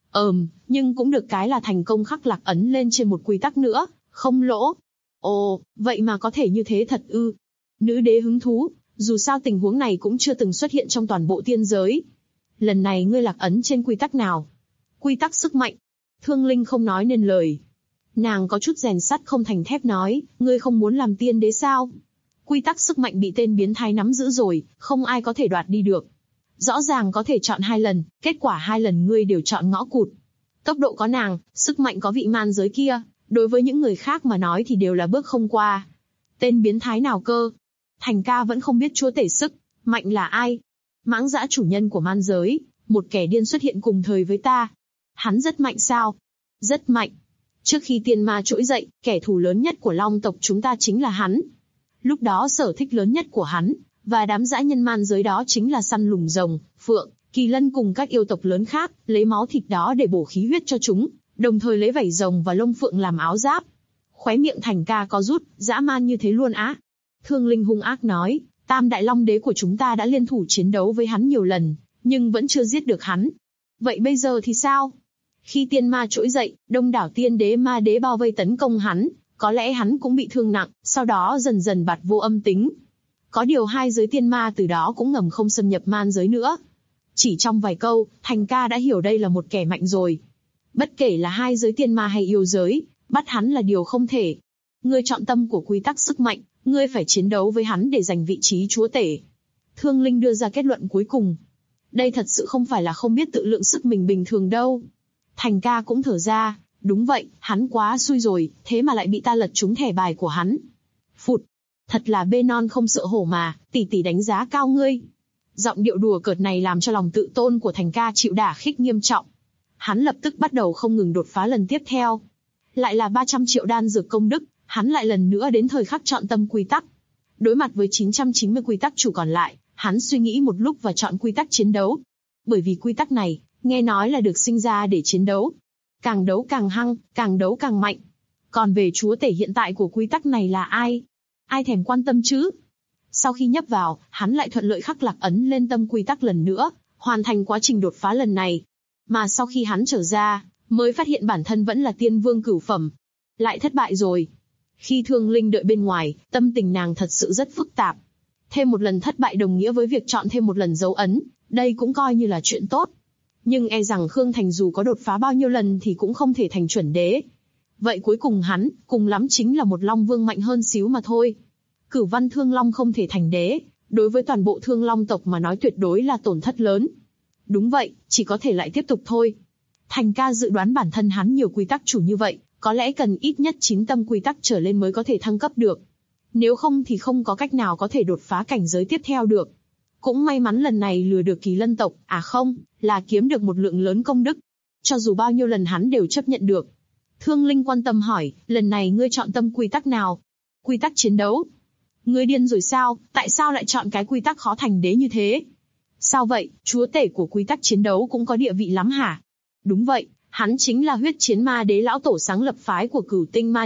[SPEAKER 2] Nhưng cũng được cái là thành công khắc lạc ấn lên trên một quy tắc nữa, không lỗ. Ồ, vậy mà có thể như thế thật ư? Nữ đế hứng thú, dù sao tình huống này cũng chưa từng xuất hiện trong toàn bộ tiên giới. Lần này ngươi lạc ấn trên quy tắc nào? Quy tắc sức mạnh. Thương Linh không nói nên lời. Nàng có chút rèn sắt không thành thép nói, ngươi không muốn làm tiên đế sao? Quy tắc sức mạnh bị tên biến thái nắm giữ rồi, không ai có thể đoạt đi được. Rõ ràng có thể chọn 2 lần, kết quả 2 lần ngươi đều chọn ngõ cụt. Tốc độ có nàng, sức mạnh có vị man giới kia, đối với những người khác mà nói thì đều là bước không qua. Tên biến thái nào cơ? Thành ca vẫn không biết chúa tể sức mạnh là ai. Mãng dã chủ nhân của man giới, một kẻ điên xuất hiện cùng thời với ta. Hắn rất mạnh sao? Rất mạnh. Trước khi tiên ma trỗi dậy, kẻ thù lớn nhất của Long tộc chúng ta chính là hắn. Lúc đó sở thích lớn nhất của hắn, và đám dã nhân man giới đó chính là săn lùng rồng, phượng, kỳ lân cùng các yêu tộc lớn khác, lấy máu thịt đó để bổ khí huyết cho chúng, đồng thời lấy vảy rồng và lông phượng làm áo giáp. Khóe miệng Thành ca có rút, dã man như thế luôn á. Thương Linh hung ác nói, Tam Đại Long Đế của chúng ta đã liên thủ chiến đấu với hắn nhiều lần, nhưng vẫn chưa giết được hắn. Vậy bây giờ thì sao? Khi tiên ma trỗi dậy, đông đảo tiên đế ma đế bao vây tấn công hắn, có lẽ hắn cũng bị thương nặng, sau đó dần dần bạt vô âm tính. Có điều 2 giới tiên ma từ đó cũng ngầm không xâm nhập man giới nữa. Chỉ trong vài câu, Thành ca đã hiểu đây là một kẻ mạnh rồi. Bất kể là 2 giới tiên ma hay yêu giới, bắt hắn là điều không thể. Ngươi chọn tâm của quy tắc sức mạnh, ngươi phải chiến đấu với hắn để giành vị trí chúa tể. Thương Linh đưa ra kết luận cuối cùng. Đây thật sự không phải là không biết tự lượng sức mình bình thường đâu. Thành ca cũng thở ra, đúng vậy, hắn quá xui rồi, thế mà lại bị ta lật trúng thẻ bài của hắn. Phụt, thật là bê non không sợ hổ mà, tỷ tỷ đánh giá cao ngươi. Giọng điệu đùa cợt này làm cho lòng tự tôn của Thành ca chịu đả kích nghiêm trọng. Hắn lập tức bắt đầu không ngừng đột phá lần tiếp theo. Lại là 300 triệu đan dược công đức, hắn lại lần nữa đến thời khắc chọn tâm quy tắc. Đối mặt với 990 quy tắc chủ còn lại, hắn suy nghĩ một lúc và chọn quy tắc chiến đấu. Bởi vì quy tắc này, nghe nói là được sinh ra để chiến đấu. Càng đấu càng hăng, càng đấu càng mạnh. Còn về chúa tể hiện tại của quy tắc này là ai? Ai thèm quan tâm chứ? Sau khi nhấp vào, hắn lại thuận lợi khắc lạc ấn lên tâm quy tắc lần nữa, hoàn thành quá trình đột phá lần này. Mà sau khi hắn trở ra, mới phát hiện bản thân vẫn là tiên vương cửu phẩm. Lại thất bại rồi. Khi Thương Linh đợi bên ngoài, tâm tình nàng thật sự rất phức tạp. Thêm một lần thất bại đồng nghĩa với việc chọn thêm một lần dấu ấn, đây cũng coi như là chuyện tốt. Nhưng e rằng Khương Thành dù có đột phá bao nhiêu lần thì cũng không thể thành chuẩn đế. Vậy cuối cùng hắn, cùng lắm chính là một Long Vương mạnh hơn xíu mà thôi. Cửu Văn Thương Long không thể thành đế, đối với toàn bộ Thương Long tộc mà nói tuyệt đối là tổn thất lớn. Đúng vậy, chỉ có thể lại tiếp tục thôi. Thành ca dự đoán bản thân hắn nhiều quy tắc chủ như vậy, có lẽ cần ít nhất 9 tâm quy tắc trở lên mới có thể thăng cấp được. Nếu không thì không có cách nào có thể đột phá cảnh giới tiếp theo được. Cũng may mắn lần này lừa được Kỳ Lân tộc, là kiếm được một lượng lớn công đức. Cho dù bao nhiêu lần hắn đều chấp nhận được. Thương Linh quan tâm hỏi, lần này ngươi chọn tâm quy tắc nào? Quy tắc chiến đấu. Ngươi điên rồi sao, tại sao lại chọn cái quy tắc khó thành đế như thế? Sao vậy, chúa tể của quy tắc chiến đấu cũng có địa vị lắm hả? Đúng vậy, hắn chính là huyết chiến ma đế lão tổ sáng lập phái của Cửu Tinh Ma Điện,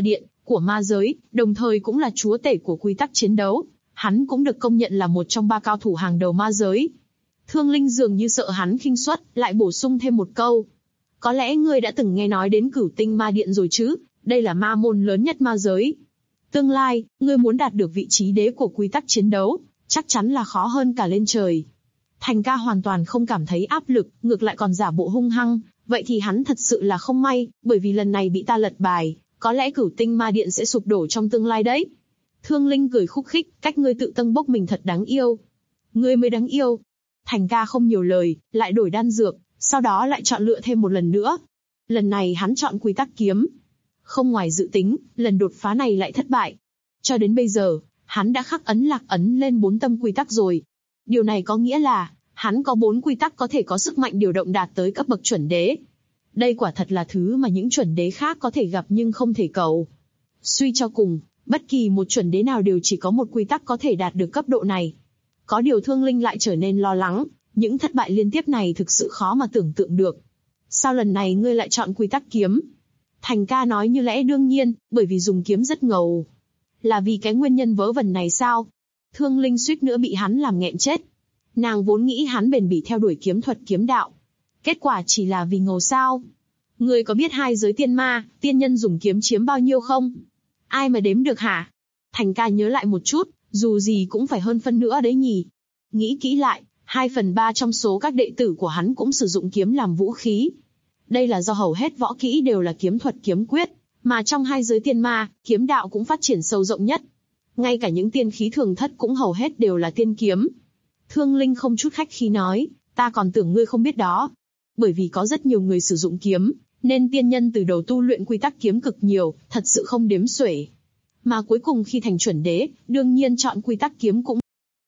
[SPEAKER 2] của ma giới, đồng thời cũng là chúa tể của quy tắc chiến đấu. Hắn cũng được công nhận là một trong 3 cao thủ hàng đầu ma giới. Thương Linh dường như sợ hắn khinh suất, lại bổ sung thêm một câu. Có lẽ ngươi đã từng nghe nói đến Cửu Tinh Ma Điện rồi chứ, đây là ma môn lớn nhất ma giới. Tương lai, ngươi muốn đạt được vị trí đế của quy tắc chiến đấu, chắc chắn là khó hơn cả lên trời. Thành ca hoàn toàn không cảm thấy áp lực, ngược lại còn giả bộ hung hăng, vậy thì hắn thật sự là không may, bởi vì lần này bị ta lật bài, có lẽ Cửu Tinh Ma Điện sẽ sụp đổ trong tương lai đấy. Thương Linh cười khúc khích, cách ngươi tự tâng bốc mình thật đáng yêu. Ngươi mới đáng yêu. Thành ca không nhiều lời, lại đổi đan dược, sau đó lại chọn lựa thêm một lần nữa. Lần này hắn chọn quy tắc kiếm. Không ngoài dự tính, lần đột phá này lại thất bại. Cho đến bây giờ, hắn đã khắc ấn lạc ấn lên 4 tâm quy tắc rồi. Điều này có nghĩa là, hắn có 4 quy tắc có thể có sức mạnh điều động đạt tới cấp bậc chuẩn đế. Đây quả thật là thứ mà những chuẩn đế khác có thể gặp nhưng không thể cầu. Suy cho cùng, bất kỳ một chuẩn đế nào đều chỉ có một quy tắc có thể đạt được cấp độ này. Có điều Thương Linh lại trở nên lo lắng, những thất bại liên tiếp này thực sự khó mà tưởng tượng được. Sao lần này ngươi lại chọn quy tắc kiếm? Thành ca nói như lẽ đương nhiên, bởi vì dùng kiếm rất ngầu. Là vì cái nguyên nhân vớ vẩn này sao? Thương Linh suýt nữa bị hắn làm nghẹn chết. Nàng vốn nghĩ hắn bền bỉ theo đuổi kiếm thuật kiếm đạo. Kết quả chỉ là vì ngầu sao? Ngươi có biết 2 giới tiên ma, tiên nhân dùng kiếm chiếm bao nhiêu không? Ai mà đếm được hả? Thành ca nhớ lại một chút, dù gì cũng phải hơn phân nữa đấy nhỉ. Nghĩ kỹ lại, 2/3 trong số các đệ tử của hắn cũng sử dụng kiếm làm vũ khí. Đây là do hầu hết võ kỹ đều là kiếm thuật kiếm quyết, mà trong 2 giới tiên ma, kiếm đạo cũng phát triển sâu rộng nhất. Ngay cả những tiên khí thường thất cũng hầu hết đều là tiên kiếm. Thương Linh không chút khách khí nói, ta còn tưởng ngươi không biết đó. Bởi vì có rất nhiều người sử dụng kiếm, nên tiên nhân từ đầu tu luyện quy tắc kiếm cực nhiều, thật sự không đếm xuể. Mà cuối cùng khi thành chuẩn đế, đương nhiên chọn quy tắc kiếm cũng.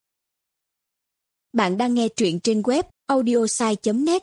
[SPEAKER 3] Bạn đang nghe truyện trên web audiosai.net.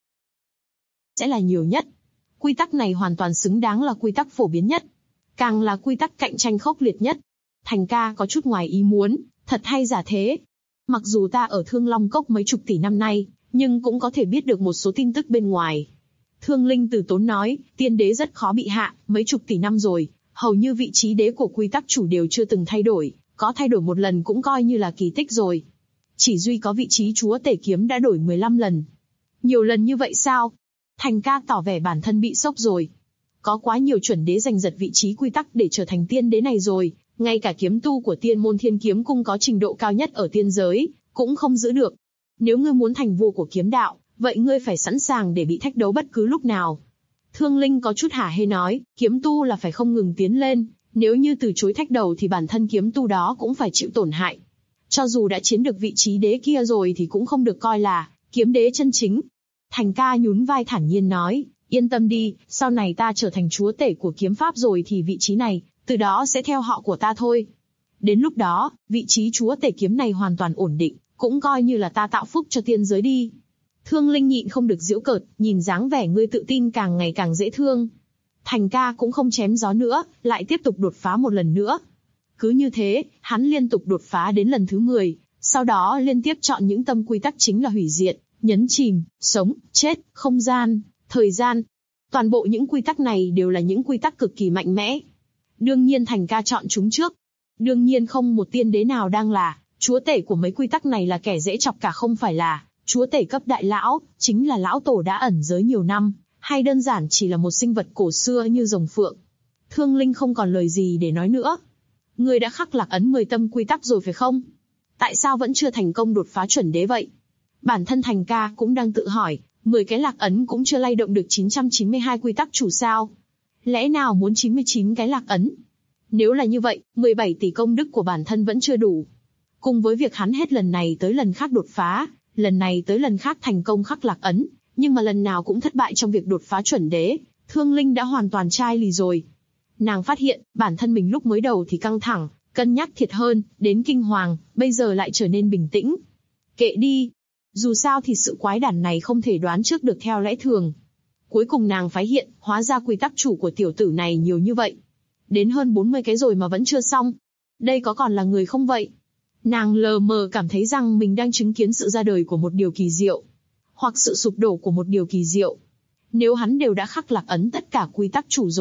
[SPEAKER 2] Sẽ là nhiều nhất. Quy tắc này hoàn toàn xứng đáng là quy tắc phổ biến nhất. Càng là quy tắc cạnh tranh khốc liệt nhất. Thành ca có chút ngoài ý muốn, thật hay giả thế. Mặc dù ta ở Thương Long Cốc mấy chục tỷ năm nay, nhưng cũng có thể biết được một số tin tức bên ngoài. Thương Linh từ tốn nói, tiên đế rất khó bị hạ, mấy chục tỷ năm rồi, hầu như vị trí đế của quy tắc chủ đều chưa từng thay đổi, có thay đổi một lần cũng coi như là kỳ tích rồi. Chỉ duy có vị trí chúa tể kiếm đã đổi 15 lần. Nhiều lần như vậy sao? Thành ca tỏ vẻ bản thân bị sốc rồi. Có quá nhiều chuẩn đế giành giật vị trí quy tắc để trở thành tiên đế này rồi, ngay cả kiếm tu của tiên môn Thiên Kiếm Cung có trình độ cao nhất ở tiên giới, cũng không giữ được. Nếu ngươi muốn thành vua của kiếm đạo, vậy ngươi phải sẵn sàng để bị thách đấu bất cứ lúc nào. Thương Linh có chút hả hê nói, kiếm tu là phải không ngừng tiến lên, nếu như từ chối thách đầu thì bản thân kiếm tu đó cũng phải chịu tổn hại. Cho dù đã chiếm được vị trí đế kia rồi thì cũng không được coi là kiếm đế chân chính. Thành ca nhún vai thản nhiên nói, yên tâm đi, sau này ta trở thành chúa tể của kiếm pháp rồi thì vị trí này, từ đó sẽ theo họ của ta thôi. Đến lúc đó, vị trí chúa tể kiếm này hoàn toàn ổn định, cũng coi như là ta tạo phúc cho tiên giới đi. Thương Linh nhịn không được giễu cợt, nhìn dáng vẻ ngươi tự tin càng ngày càng dễ thương. Thành ca cũng không chém gió nữa, lại tiếp tục đột phá một lần nữa. Cứ như thế, hắn liên tục đột phá đến lần thứ 10, sau đó liên tiếp chọn những tâm quy tắc chính là hủy diệt, nhấn chìm, sống, chết, không gian, thời gian. Toàn bộ những quy tắc này đều là những quy tắc cực kỳ mạnh mẽ. Đương nhiên Thành ca chọn chúng trước. Đương nhiên không một tiên đế nào đang là chúa tể của mấy quy tắc này là kẻ dễ chọc cả, không phải là chúa tể cấp đại lão, chính là lão tổ đã ẩn giới nhiều năm, hay đơn giản chỉ là một sinh vật cổ xưa như rồng phượng. Thương Linh không còn lời gì để nói nữa. Ngươi đã khắc lạc ấn 10 tâm quy tắc rồi phải không? Tại sao vẫn chưa thành công đột phá chuẩn đế vậy? Bản thân Thành ca cũng đang tự hỏi, 10 cái lạc ấn cũng chưa lay động được 992 quy tắc chủ sao? Lẽ nào muốn 99 cái lạc ấn? Nếu là như vậy, 17 tỷ công đức của bản thân vẫn chưa đủ. Cùng với việc hắn hết lần này tới lần khác đột phá, lần này tới lần khác thành công khắc lạc ấn, nhưng mà lần nào cũng thất bại trong việc đột phá chuẩn đế, Thương Linh đã hoàn toàn chai lì rồi. Nàng phát hiện, bản thân mình lúc mới đầu thì căng thẳng, cân nhắc thiệt hơn, đến kinh hoàng, bây giờ lại trở nên bình tĩnh. Kệ đi. Dù sao thì sự quái đản này không thể đoán trước được theo lẽ thường. Cuối cùng nàng phát hiện, hóa ra quy tắc chủ của tiểu tử này nhiều như vậy. Đến hơn 40 cái rồi mà vẫn chưa xong. Đây có còn là người không vậy? Nàng lờ mờ cảm thấy rằng mình đang chứng kiến sự ra đời của một điều kỳ diệu. Hoặc sự sụp đổ của một điều kỳ diệu. Nếu hắn đều đã khắc lạc ấn tất cả quy tắc chủ rồi,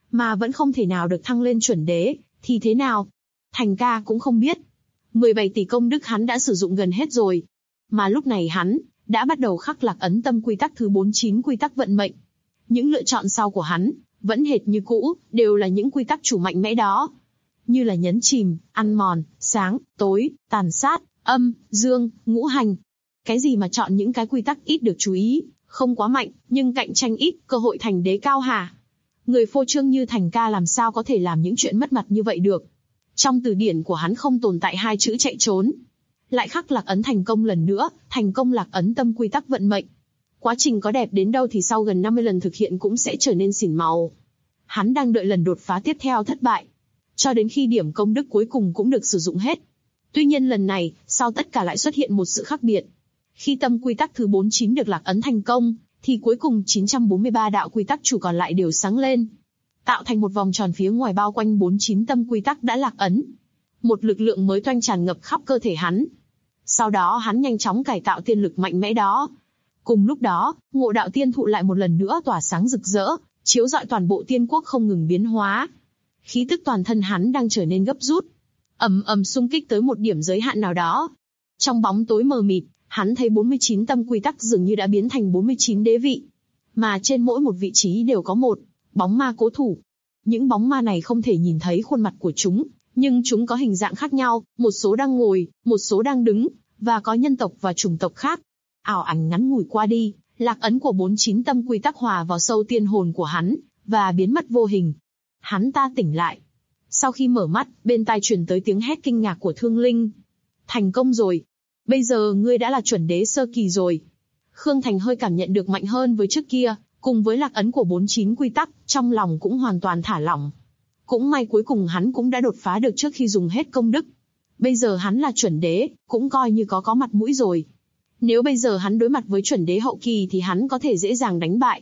[SPEAKER 2] mà vẫn không thể nào được thăng lên chuẩn đế, thì thế nào? Thành ca cũng không biết. 17 tỷ công đức hắn đã sử dụng gần hết rồi. Mà lúc này hắn đã bắt đầu khắc lạc ấn tâm quy tắc thứ 49 quy tắc vận mệnh. Những lựa chọn sau của hắn vẫn hệt như cũ, đều là những quy tắc chủ mạnh mẽ đó. Như là nhấn chìm, ăn mòn, sáng, tối, tàn sát, âm, dương, ngũ hành. Cái gì mà chọn những cái quy tắc ít được chú ý, không quá mạnh, nhưng cạnh tranh ít, cơ hội thành đế cao hả? Người phô trương như Thành ca làm sao có thể làm những chuyện mất mặt như vậy được? Trong từ điển của hắn không tồn tại hai chữ chạy trốn. Lại khắc lạc ấn thành công lần nữa, thành công lạc ấn tâm quy tắc vận mệnh. Quá trình có đẹp đến đâu thì sau gần 50 lần thực hiện cũng sẽ trở nên xỉn màu. Hắn đang đợi lần đột phá tiếp theo thất bại. Cho đến khi điểm công đức cuối cùng cũng được sử dụng hết. Tuy nhiên lần này, sau tất cả lại xuất hiện một sự khác biệt. Khi tâm quy tắc thứ 49 được lạc ấn thành công, thì cuối cùng 943 đạo quy tắc chủ còn lại đều sáng lên. Tạo thành một vòng tròn phía ngoài bao quanh 49 tâm quy tắc đã lạc ấn. Một lực lượng mới toanh tràn ngập khắp cơ thể hắn. Sau đó hắn nhanh chóng cải tạo tiên lực mạnh mẽ đó. Cùng lúc đó, Ngộ Đạo Tiên Thụ lại một lần nữa tỏa sáng rực rỡ, chiếu rọi toàn bộ tiên quốc không ngừng biến hóa. Khí tức toàn thân hắn đang trở nên gấp rút, ầm ầm xung kích tới một điểm giới hạn nào đó. Trong bóng tối mờ mịt, hắn thấy 49 tâm quy tắc dường như đã biến thành 49 đế vị, mà trên mỗi một vị trí đều có một bóng ma cố thủ. Những bóng ma này không thể nhìn thấy khuôn mặt của chúng, nhưng chúng có hình dạng khác nhau, một số đang ngồi, một số đang đứng, và có nhân tộc và chủng tộc khác. Ảo ảnh ngắn ngủi qua đi, lạc ấn của 49 tâm quy tắc hòa vào sâu tiên hồn của hắn, và biến mất vô hình. Hắn ta tỉnh lại. Sau khi mở mắt, bên tai truyền tới tiếng hét kinh ngạc của Thương Linh. Thành công rồi. Bây giờ ngươi đã là chuẩn đế sơ kỳ rồi. Khương Thành hơi cảm nhận được mạnh hơn với trước kia, cùng với lạc ấn của 49 quy tắc, trong lòng cũng hoàn toàn thả lỏng. Cũng may cuối cùng hắn cũng đã đột phá được trước khi dùng hết công đức. Bây giờ hắn là chuẩn đế, cũng coi như có mặt mũi rồi. Nếu bây giờ hắn đối mặt với chuẩn đế hậu kỳ thì hắn có thể dễ dàng đánh bại.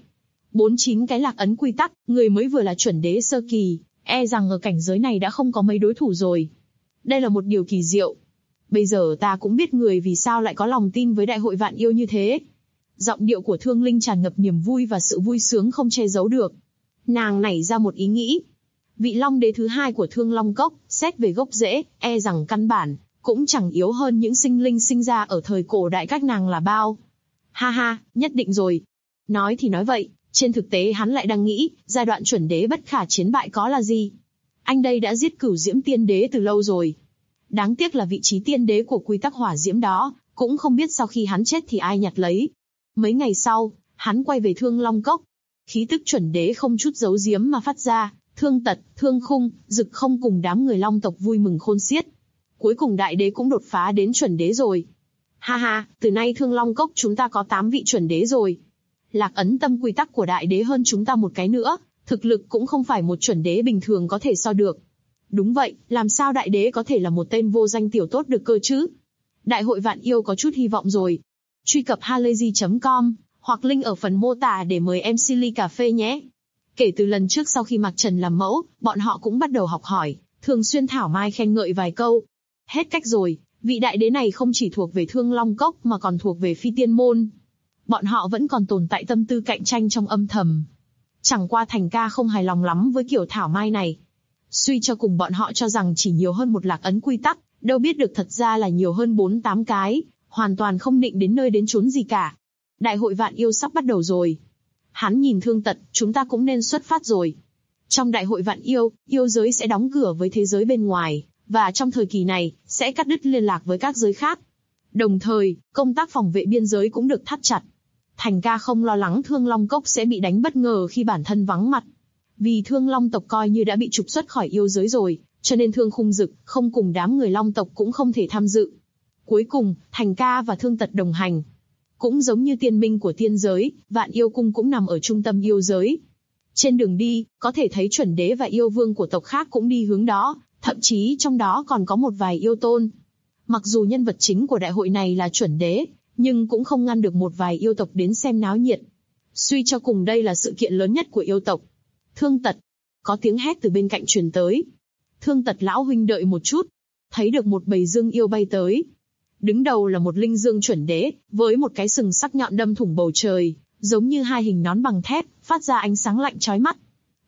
[SPEAKER 2] 49 cái lạc ấn quy tắc, người mới vừa là chuẩn đế sơ kỳ, e rằng ở cảnh giới này đã không có mấy đối thủ rồi. Đây là một điều kỳ diệu. Bây giờ ta cũng biết người vì sao lại có lòng tin với đại hội vạn yêu như thế. Giọng điệu của Thương Linh tràn ngập niềm vui và sự vui sướng không che giấu được. Nàng nảy ra một ý nghĩ. Vị Long đế thứ hai của Thương Long Cốc, xét về gốc rễ, e rằng căn bản cũng chẳng yếu hơn những sinh linh sinh ra ở thời cổ đại các nàng là bao. Ha ha, nhất định rồi. Nói thì nói vậy, trên thực tế hắn lại đang nghĩ, giai đoạn chuẩn đế bất khả chiến bại có là gì? Anh đây đã giết Cửu Diễm Tiên Đế từ lâu rồi. Đáng tiếc là vị trí tiên đế của quy tắc hỏa diễm đó, cũng không biết sau khi hắn chết thì ai nhặt lấy. Mấy ngày sau, hắn quay về Thương Long Cốc. Khí tức chuẩn đế không chút giấu giếm mà phát ra, Thương Tật, Thương Khung, Dực Không cùng đám người Long tộc vui mừng khôn xiết. Cuối cùng đại đế cũng đột phá đến chuẩn đế rồi. Ha ha, từ nay Thương Long Cốc chúng ta có 8 vị chuẩn đế rồi. Lạc ấn tâm quy tắc của đại đế hơn chúng ta một cái nữa, thực lực cũng không phải một chuẩn đế bình thường có thể so được. Đúng vậy, làm sao đại đế có thể là một tên vô danh tiểu tốt được cơ chứ? Đại hội vạn yêu có chút hy vọng rồi. Truy cập halayzi.com, hoặc link ở phần mô tả để mời MC ly cà phê nhé. Kể từ lần trước sau khi Mạc Trần làm mẫu, bọn họ cũng bắt đầu học hỏi, thường xuyên thảo mai khen ngợi vài câu. Hết cách rồi, vị đại đế này không chỉ thuộc về Thương Long Cốc mà còn thuộc về Phi Tiên Môn. Bọn họ vẫn còn tồn tại tâm tư cạnh tranh trong âm thầm. Chẳng qua Thành ca không hài lòng lắm với kiểu thảo mai này. Suy cho cùng bọn họ cho rằng chỉ nhiều hơn một lạc ấn quy tắc, đâu biết được thật ra là nhiều hơn 4-8 cái, hoàn toàn không định đến nơi đến chốn gì cả. Đại hội vạn yêu sắp bắt đầu rồi. Hắn nhìn Thương Tật, chúng ta cũng nên xuất phát rồi. Trong đại hội vạn yêu, yêu giới sẽ đóng cửa với thế giới bên ngoài, và trong thời kỳ này, sẽ cắt đứt liên lạc với các giới khác. Đồng thời, công tác phòng vệ biên giới cũng được thắt chặt. Thành ca không lo lắng Thương Long Cốc sẽ bị đánh bất ngờ khi bản thân vắng mặt. Vì Thương Long tộc coi như đã bị trục xuất khỏi yêu giới rồi, cho nên Thương Khung Dực không cùng đám người Long tộc cũng không thể tham dự. Cuối cùng, Thành ca và Thương Tật đồng hành. Cũng giống như tiên minh của tiên giới, Vạn Yêu Cung cũng nằm ở trung tâm yêu giới. Trên đường đi, có thể thấy chuẩn đế và yêu vương của tộc khác cũng đi hướng đó, thậm chí trong đó còn có một vài yêu tôn. Mặc dù nhân vật chính của đại hội này là chuẩn đế, nhưng cũng không ngăn được một vài yêu tộc đến xem náo nhiệt. Suy cho cùng đây là sự kiện lớn nhất của yêu tộc. Thương Tật, có tiếng hét từ bên cạnh truyền tới. Thương Tật lão huynh đợi một chút, thấy được một bầy dương yêu bay tới. Đứng đầu là một linh dương chuẩn đế, với một cái sừng sắc nhọn đâm thủng bầu trời, giống như hai hình nón bằng thép, phát ra ánh sáng lạnh chói mắt.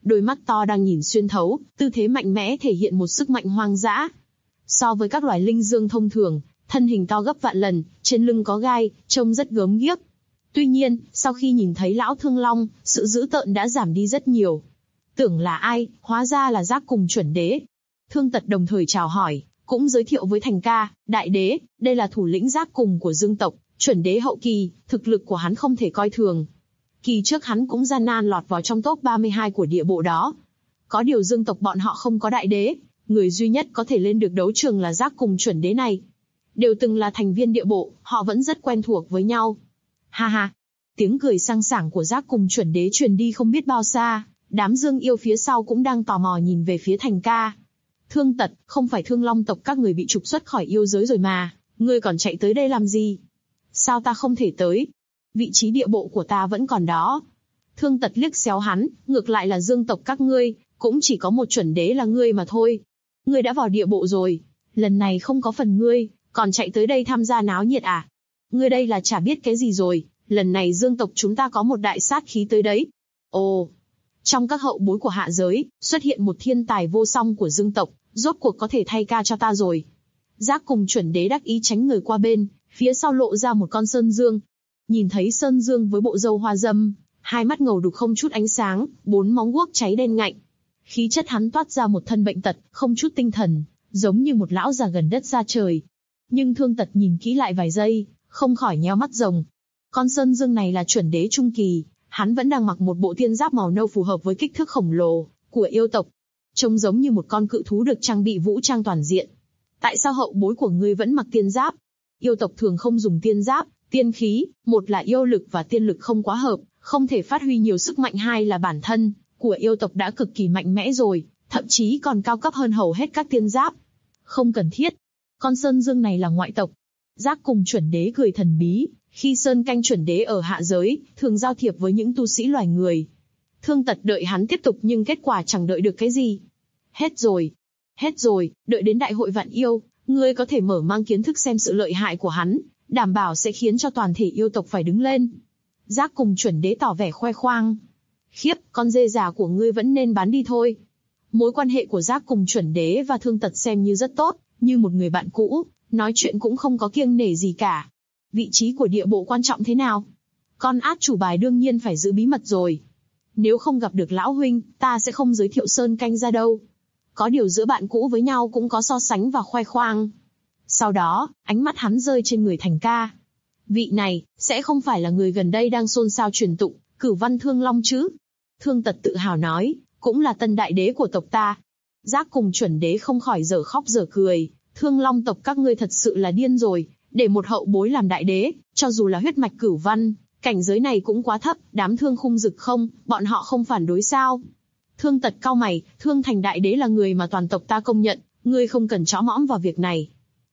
[SPEAKER 2] đôi mắt to đang nhìn xuyên thấu, tư thế mạnh mẽ thể hiện một sức mạnh hoang dã. So với các loài linh dương thông thường, thân hình to gấp vạn lần, trên lưng có gai, trông rất gớm ghiếc. Tuy nhiên, sau khi nhìn thấy lão Thương Long, sự dữ tợn đã giảm đi rất nhiều. Tưởng là ai, hóa ra là Giác Cùng chuẩn đế. Thương Tật đồng thời chào hỏi, cũng giới thiệu với Thành Ca, đại đế, đây là thủ lĩnh Giác Cùng của Dương tộc, chuẩn đế hậu kỳ, thực lực của hắn không thể coi thường. Kỳ trước hắn cũng gian nan lọt vào trong top 32 của địa bộ đó. Có điều Dương tộc bọn họ không có đại đế, người duy nhất có thể lên được đấu trường là Giác Cùng chuẩn đế này. Đều từng là thành viên địa bộ, họ vẫn rất quen thuộc với nhau. Ha ha, tiếng cười sang sảng của Giác Cùng chuẩn đế truyền đi không biết bao xa, đám Dương yêu phía sau cũng đang tò mò nhìn về phía Thành Ca. Thương Tật, không phải Thương Long tộc các người bị trục xuất khỏi yêu giới rồi mà, ngươi còn chạy tới đây làm gì? Sao ta không thể tới? Vị trí địa bộ của ta vẫn còn đó. Thương Tật liếc xéo hắn, ngược lại là Dương tộc các ngươi, cũng chỉ có một chuẩn đế là ngươi mà thôi. Ngươi đã vào địa bộ rồi, lần này không có phần ngươi, còn chạy tới đây tham gia náo nhiệt à? Ngươi đây là chả biết cái gì rồi, lần này Dương tộc chúng ta có một đại sát khí tới đấy. Ồ, trong các hậu bối của hạ giới, xuất hiện một thiên tài vô song của Dương tộc, rốt cuộc có thể thay ca cho ta rồi. Giác Cùng chuẩn đế đắc ý tránh người qua bên, phía sau lộ ra một con Sơn Dương. Nhìn thấy Sơn Dương với bộ râu hoa dâm, hai mắt ngầu đục không chút ánh sáng, bốn móng guốc cháy đen ngạnh. Khí chất hắn toát ra một thân bệnh tật, không chút tinh thần, giống như một lão già gần đất xa trời. Nhưng Thương Tật nhìn kỹ lại vài giây, không khỏi nheo mắt rồng. Con Sơn Dương này là chuẩn đế trung kỳ, hắn vẫn đang mặc một bộ tiên giáp màu nâu phù hợp với kích thước khổng lồ của yêu tộc, trông giống như một con cự thú được trang bị vũ trang toàn diện. Tại sao hậu bối của ngươi vẫn mặc tiên giáp? Yêu tộc thường không dùng tiên giáp, tiên khí, một là yêu lực và tiên lực không quá hợp, không thể phát huy nhiều sức mạnh, hai là bản thân của yêu tộc đã cực kỳ mạnh mẽ rồi, thậm chí còn cao cấp hơn hầu hết các tiên giáp. Không cần thiết. Con Sơn Dương này là ngoại tộc. Giác Cùng chuẩn đế cười thần bí, khi Sơn Canh chuẩn đế ở hạ giới, thường giao thiệp với những tu sĩ loài người. Thương Tật đợi hắn tiếp tục nhưng kết quả chẳng đợi được cái gì. Hết rồi, đợi đến đại hội vạn yêu, ngươi có thể mở mang kiến thức xem sự lợi hại của hắn, đảm bảo sẽ khiến cho toàn thể yêu tộc phải đứng lên. Giác Cùng chuẩn đế tỏ vẻ khoe khoang. Khiếp, con dê già của ngươi vẫn nên bán đi thôi. Mối quan hệ của Giác Cùng chuẩn đế và Thương Tật xem như rất tốt, như một người bạn cũ, nói chuyện cũng không có kiêng nể gì cả. Vị trí của địa bộ quan trọng thế nào? Con át chủ bài đương nhiên phải giữ bí mật rồi. Nếu không gặp được lão huynh, ta sẽ không giới thiệu Sơn Canh ra đâu. Có điều giữa bạn cũ với nhau cũng có so sánh và khoe khoang. Sau đó, ánh mắt hắn rơi trên người Thành Ca. Vị này, sẽ không phải là người gần đây đang xôn xao truyền tụng, Cửu Văn Thương Long chứ? Thương Tật tự hào nói, cũng là tân đại đế của tộc ta. Giác Cùng chuẩn đế không khỏi dở khóc dở cười, Thương Long tộc các ngươi thật sự là điên rồi, để một hậu bối làm đại đế, cho dù là huyết mạch Cửu Văn, cảnh giới này cũng quá thấp, đám Thương Khung Dực không, bọn họ không phản đối sao? Thương Tật cau mày, Thương Thành đại đế là người mà toàn tộc ta công nhận, ngươi không cần chõ mõm vào việc này.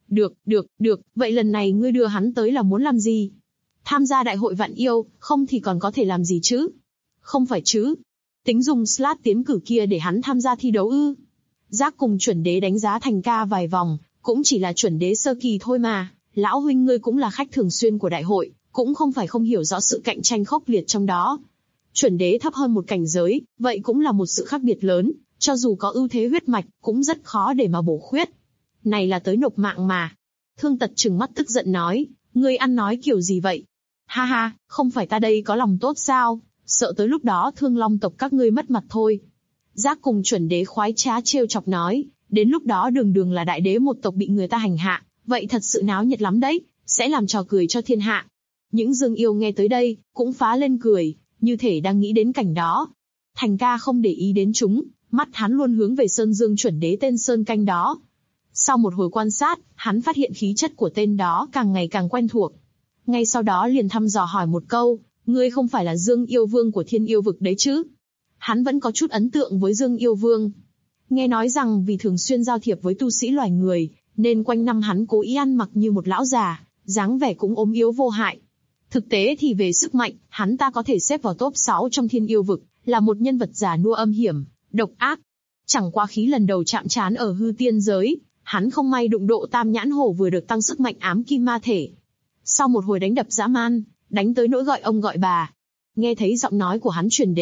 [SPEAKER 2] Được, vậy lần này ngươi đưa hắn tới là muốn làm gì? Tham gia đại hội vạn yêu, không thì còn có thể làm gì chứ? Không phải chứ? Tính dùng slot tiến cử kia để hắn tham gia thi đấu ư? Giác Cùng chuẩn đế đánh giá Thành Ca vài vòng, cũng chỉ là chuẩn đế sơ kỳ thôi mà, lão huynh ngươi cũng là khách thường xuyên của đại hội, cũng không phải không hiểu rõ sự cạnh tranh khốc liệt trong đó. Chuẩn đế thấp hơn một cảnh giới, vậy cũng là một sự khác biệt lớn, cho dù có ưu thế huyết mạch, cũng rất khó để mà bổ khuyết. Này là tới nộp mạng mà. Thương Tật trừng mắt tức giận nói, ngươi ăn nói kiểu gì vậy? Ha ha, không phải ta đây có lòng tốt sao, sợ tới lúc đó Thương Long tộc các ngươi mất mặt thôi. Giác Cùng chuẩn đế khoái trá trêu chọc nói, đến lúc đó đường là đại đế một tộc bị người ta hành hạ, vậy thật sự náo nhiệt lắm đấy, sẽ làm trò cười cho thiên hạ. Những Dương yêu nghe tới đây, cũng phá lên cười, như thể đang nghĩ đến cảnh đó. Thành Ca không để ý đến chúng, mắt hắn luôn hướng về Sơn Dương chuẩn đế tên Sơn Canh đó. Sau một hồi quan sát, hắn phát hiện khí chất của tên đó càng ngày càng quen thuộc. Ngay sau đó liền thăm dò hỏi một câu, ngươi không phải là Dương Yêu Vương của Thiên Yêu Vực đấy chứ? Hắn vẫn có chút ấn tượng với Dương Yêu Vương. Nghe nói rằng vì thường xuyên giao thiệp với tu sĩ loài người, nên quanh năm hắn cố ý ăn mặc như một lão già, dáng vẻ cũng ốm yếu vô hại. Thực tế thì về sức mạnh, hắn ta có thể xếp vào top 6 trong Thiên Yêu Vực, là một nhân vật già nua âm hiểm, độc ác. Chẳng qua khí lần đầu chạm trán ở hư tiên giới, hắn không may đụng độ Tam Nhãn Hổ vừa được tăng sức mạnh ám kim ma thể. Sau một hồi đánh đập dã man, đánh tới nỗi gọi ông gọi bà. Nghe thấy giọng nói của hắn truyền đến,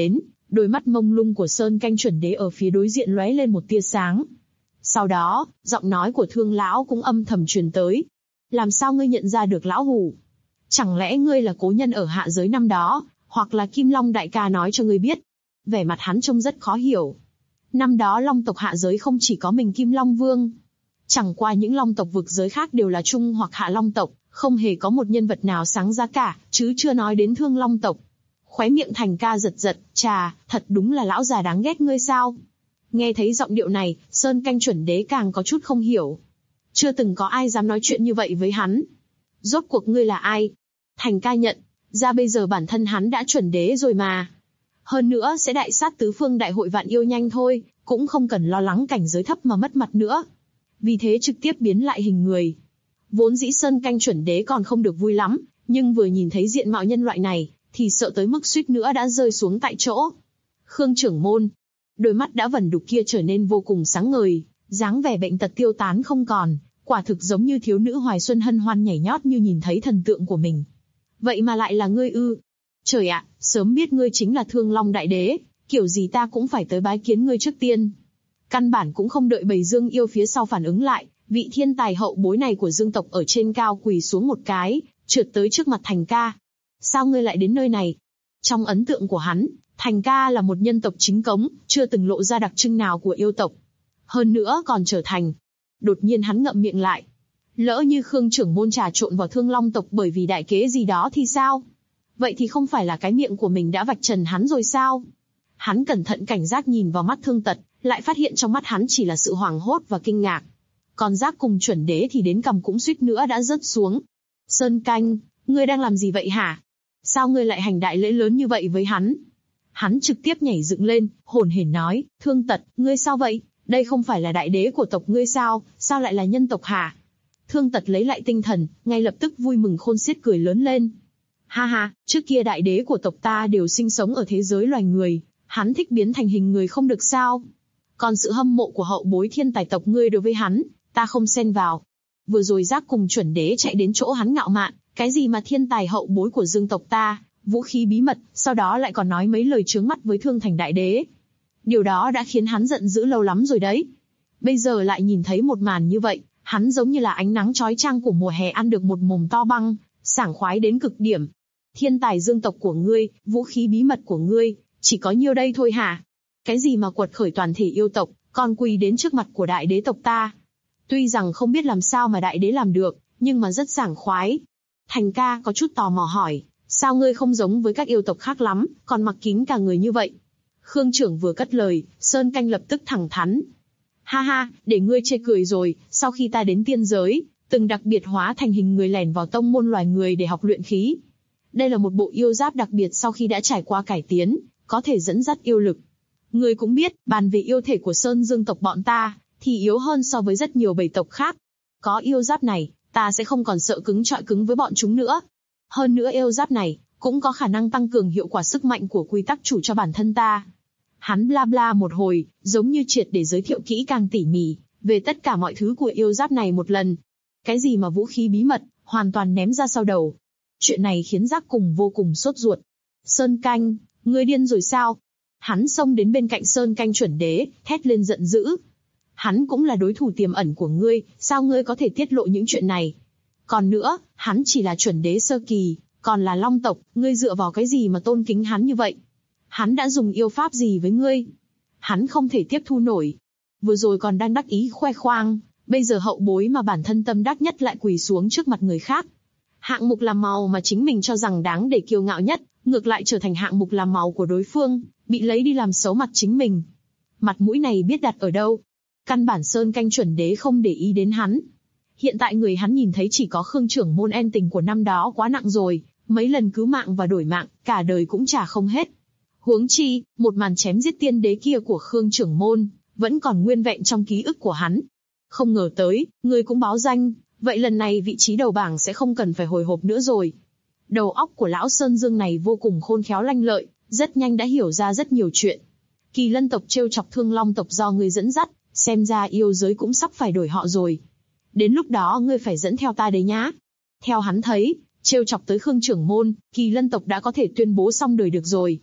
[SPEAKER 2] Đôi mắt mông lung của Sơn Canh chuẩn đế ở phía đối diện lóe lên một tia sáng. Sau đó, giọng nói của Thương lão cũng âm thầm truyền tới. Làm sao ngươi nhận ra được lão hủ? Chẳng lẽ ngươi là cố nhân ở hạ giới năm đó, hoặc là Kim Long đại ca nói cho ngươi biết? Vẻ mặt hắn trông rất khó hiểu. Năm đó Long tộc hạ giới không chỉ có mình Kim Long Vương. Chẳng qua những Long tộc vực giới khác đều là Trung hoặc Hạ Long tộc, không hề có một nhân vật nào sáng giá cả, chứ chưa nói đến Thương Long tộc. Khóe miệng Thành Ca giật giật, chà, thật đúng là lão già đáng ghét ngươi sao? Nghe thấy giọng điệu này, Sơn Canh chuẩn đế càng có chút không hiểu. Chưa từng có ai dám nói chuyện như vậy với hắn. Rốt cuộc ngươi là ai? Thành Ca nhận ra bây giờ bản thân hắn đã chuẩn đế rồi mà. Hơn nữa sẽ đại sát tứ phương đại hội vạn yêu nhanh thôi, cũng không cần lo lắng cảnh giới thấp mà mất mặt nữa. Vì thế trực tiếp biến lại hình người. Vốn dĩ Sơn Canh chuẩn đế còn không được vui lắm, nhưng vừa nhìn thấy diện mạo nhân loại này, thì sợ tới mức suýt nữa đã rơi xuống tại chỗ. Khương trưởng môn, đôi mắt đã vẩn đục kia trở nên vô cùng sáng ngời, dáng vẻ bệnh tật tiêu tán không còn, quả thực giống như thiếu nữ hoài xuân hân hoan nhảy nhót như nhìn thấy thần tượng của mình. Vậy mà lại là ngươi ư? Trời ạ, sớm biết ngươi chính là Thương Long đại đế, kiểu gì ta cũng phải tới bái kiến ngươi trước tiên. Căn bản cũng không đợi bầy Dương yêu phía sau phản ứng lại, vị thiên tài hậu bối này của Dương tộc ở trên cao quỳ xuống một cái, trượt tới trước mặt Thành Ca. Sao ngươi lại đến nơi này? Trong ấn tượng của hắn, Thành Ca là một nhân tộc chính cống, chưa từng lộ ra đặc trưng nào của yêu tộc. Hơn nữa còn trở thành. Đột nhiên hắn ngậm miệng lại. Lỡ như Khương trưởng môn trà trộn vào Thương Long tộc bởi vì đại kế gì đó thì sao? Vậy thì không phải là cái miệng của mình đã vạch trần hắn rồi sao? Hắn cẩn thận cảnh giác nhìn vào mắt Thương Tật, lại phát hiện trong mắt hắn chỉ là sự hoảng hốt và kinh ngạc. Còn giác cùng chuẩn đế thì đến cằm cũng suýt nữa đã rớt xuống. Sơn Canh, ngươi đang làm gì vậy hả? Sao ngươi lại hành đại lễ lớn như vậy với hắn? Hắn trực tiếp nhảy dựng lên, hồn hển nói, Thương Tật, ngươi sao vậy? Đây không phải là đại đế của tộc ngươi sao? Sao lại là nhân tộc hả? Thương Tật lấy lại tinh thần, ngay lập tức vui mừng khôn xiết cười lớn lên. Ha ha, trước kia đại đế của tộc ta đều sinh sống ở thế giới loài người, hắn thích biến thành hình người không được sao? Còn sự hâm mộ của hậu bối thiên tài tộc ngươi đối với hắn, ta không xen vào. Vừa rồi giác cùng chuẩn đế chạy đến chỗ hắn ngạo mạn, cái gì mà thiên tài hậu bối của Dương tộc ta, vũ khí bí mật, sau đó lại còn nói mấy lời chướng mắt với Thương Thành đại đế. Điều đó đã khiến hắn giận dữ lâu lắm rồi đấy. Bây giờ lại nhìn thấy một màn như vậy, hắn giống như là ánh nắng chói chang của mùa hè ăn được một mồm to băng, sảng khoái đến cực điểm. Thiên tài Dương tộc của ngươi, vũ khí bí mật của ngươi, chỉ có nhiêu đây thôi hả? Cái gì mà quật khởi toàn thể yêu tộc, còn quỳ đến trước mặt của đại đế tộc ta? Tuy rằng không biết làm sao mà đại đế làm được, nhưng mà rất sảng khoái. Thành Ca có chút tò mò hỏi, sao ngươi không giống với các yêu tộc khác lắm, còn mặc kín cả người như vậy? Khương trưởng vừa cất lời, Sơn Canh lập tức thẳng thắn. Ha ha, để ngươi chê cười rồi, sau khi ta đến tiên giới, từng đặc biệt hóa thành hình người lẻn vào tông môn loài người để học luyện khí. Đây là một bộ yêu giáp đặc biệt sau khi đã trải qua cải tiến, có thể dẫn dắt yêu lực. Ngươi cũng biết, bàn về yêu thể của Sơn Dương tộc bọn ta, thì yếu hơn so với rất nhiều bầy tộc khác. Có yêu giáp này, ta sẽ không còn sợ cứng trọi cứng với bọn chúng nữa. Hơn nữa yêu giáp này, cũng có khả năng tăng cường hiệu quả sức mạnh của quy tắc chủ cho bản thân ta. Hắn bla bla một hồi, giống như triệt để giới thiệu kỹ càng tỉ mỉ, về tất cả mọi thứ của yêu giáp này một lần. Cái gì mà vũ khí bí mật, hoàn toàn ném ra sau đầu. Chuyện này khiến Giác cùng vô cùng sốt ruột. Sơn Canh, ngươi điên rồi sao? Hắn xông đến bên cạnh Sơn Canh chuẩn đế, thét lên giận dữ. Hắn cũng là đối thủ tiềm ẩn của ngươi, sao ngươi có thể tiết lộ những chuyện này? Còn nữa, hắn chỉ là chuẩn đế sơ kỳ, còn là Long tộc, ngươi dựa vào cái gì mà tôn kính hắn như vậy? Hắn đã dùng yêu pháp gì với ngươi? Hắn không thể tiếp thu nổi. Vừa rồi còn đang đắc ý khoe khoang, bây giờ hậu bối mà bản thân tâm đắc nhất lại quỳ xuống trước mặt người khác. Hạng mục làm màu mà chính mình cho rằng đáng để kiêu ngạo nhất, ngược lại trở thành hạng mục làm màu của đối phương, bị lấy đi làm xấu mặt chính mình. Mặt mũi này biết đặt ở đâu? Căn bản Sơn Canh chuẩn đế không để ý đến hắn. Hiện tại người hắn nhìn thấy chỉ có Khương trưởng môn en tình của năm đó quá nặng rồi, mấy lần cứu mạng và đổi mạng, cả đời cũng trả không hết. Huống chi, một màn chém giết tiên đế kia của Khương trưởng môn, vẫn còn nguyên vẹn trong ký ức của hắn. Không ngờ tới, người cũng báo danh, vậy lần này vị trí đầu bảng sẽ không cần phải hồi hộp nữa rồi. Đầu óc của lão Sơn Dương này vô cùng khôn khéo lanh lợi, rất nhanh đã hiểu ra rất nhiều chuyện. Kỳ Lân tộc trêu chọc Thương Long tộc do ngươi dẫn dắt, xem ra yêu giới cũng sắp phải đổi họ rồi. Đến lúc đó ngươi phải dẫn theo ta đấy nhá. Theo hắn thấy, trêu chọc tới Khương trưởng môn, Kỳ Lân tộc đã có thể tuyên bố xong đời được rồi.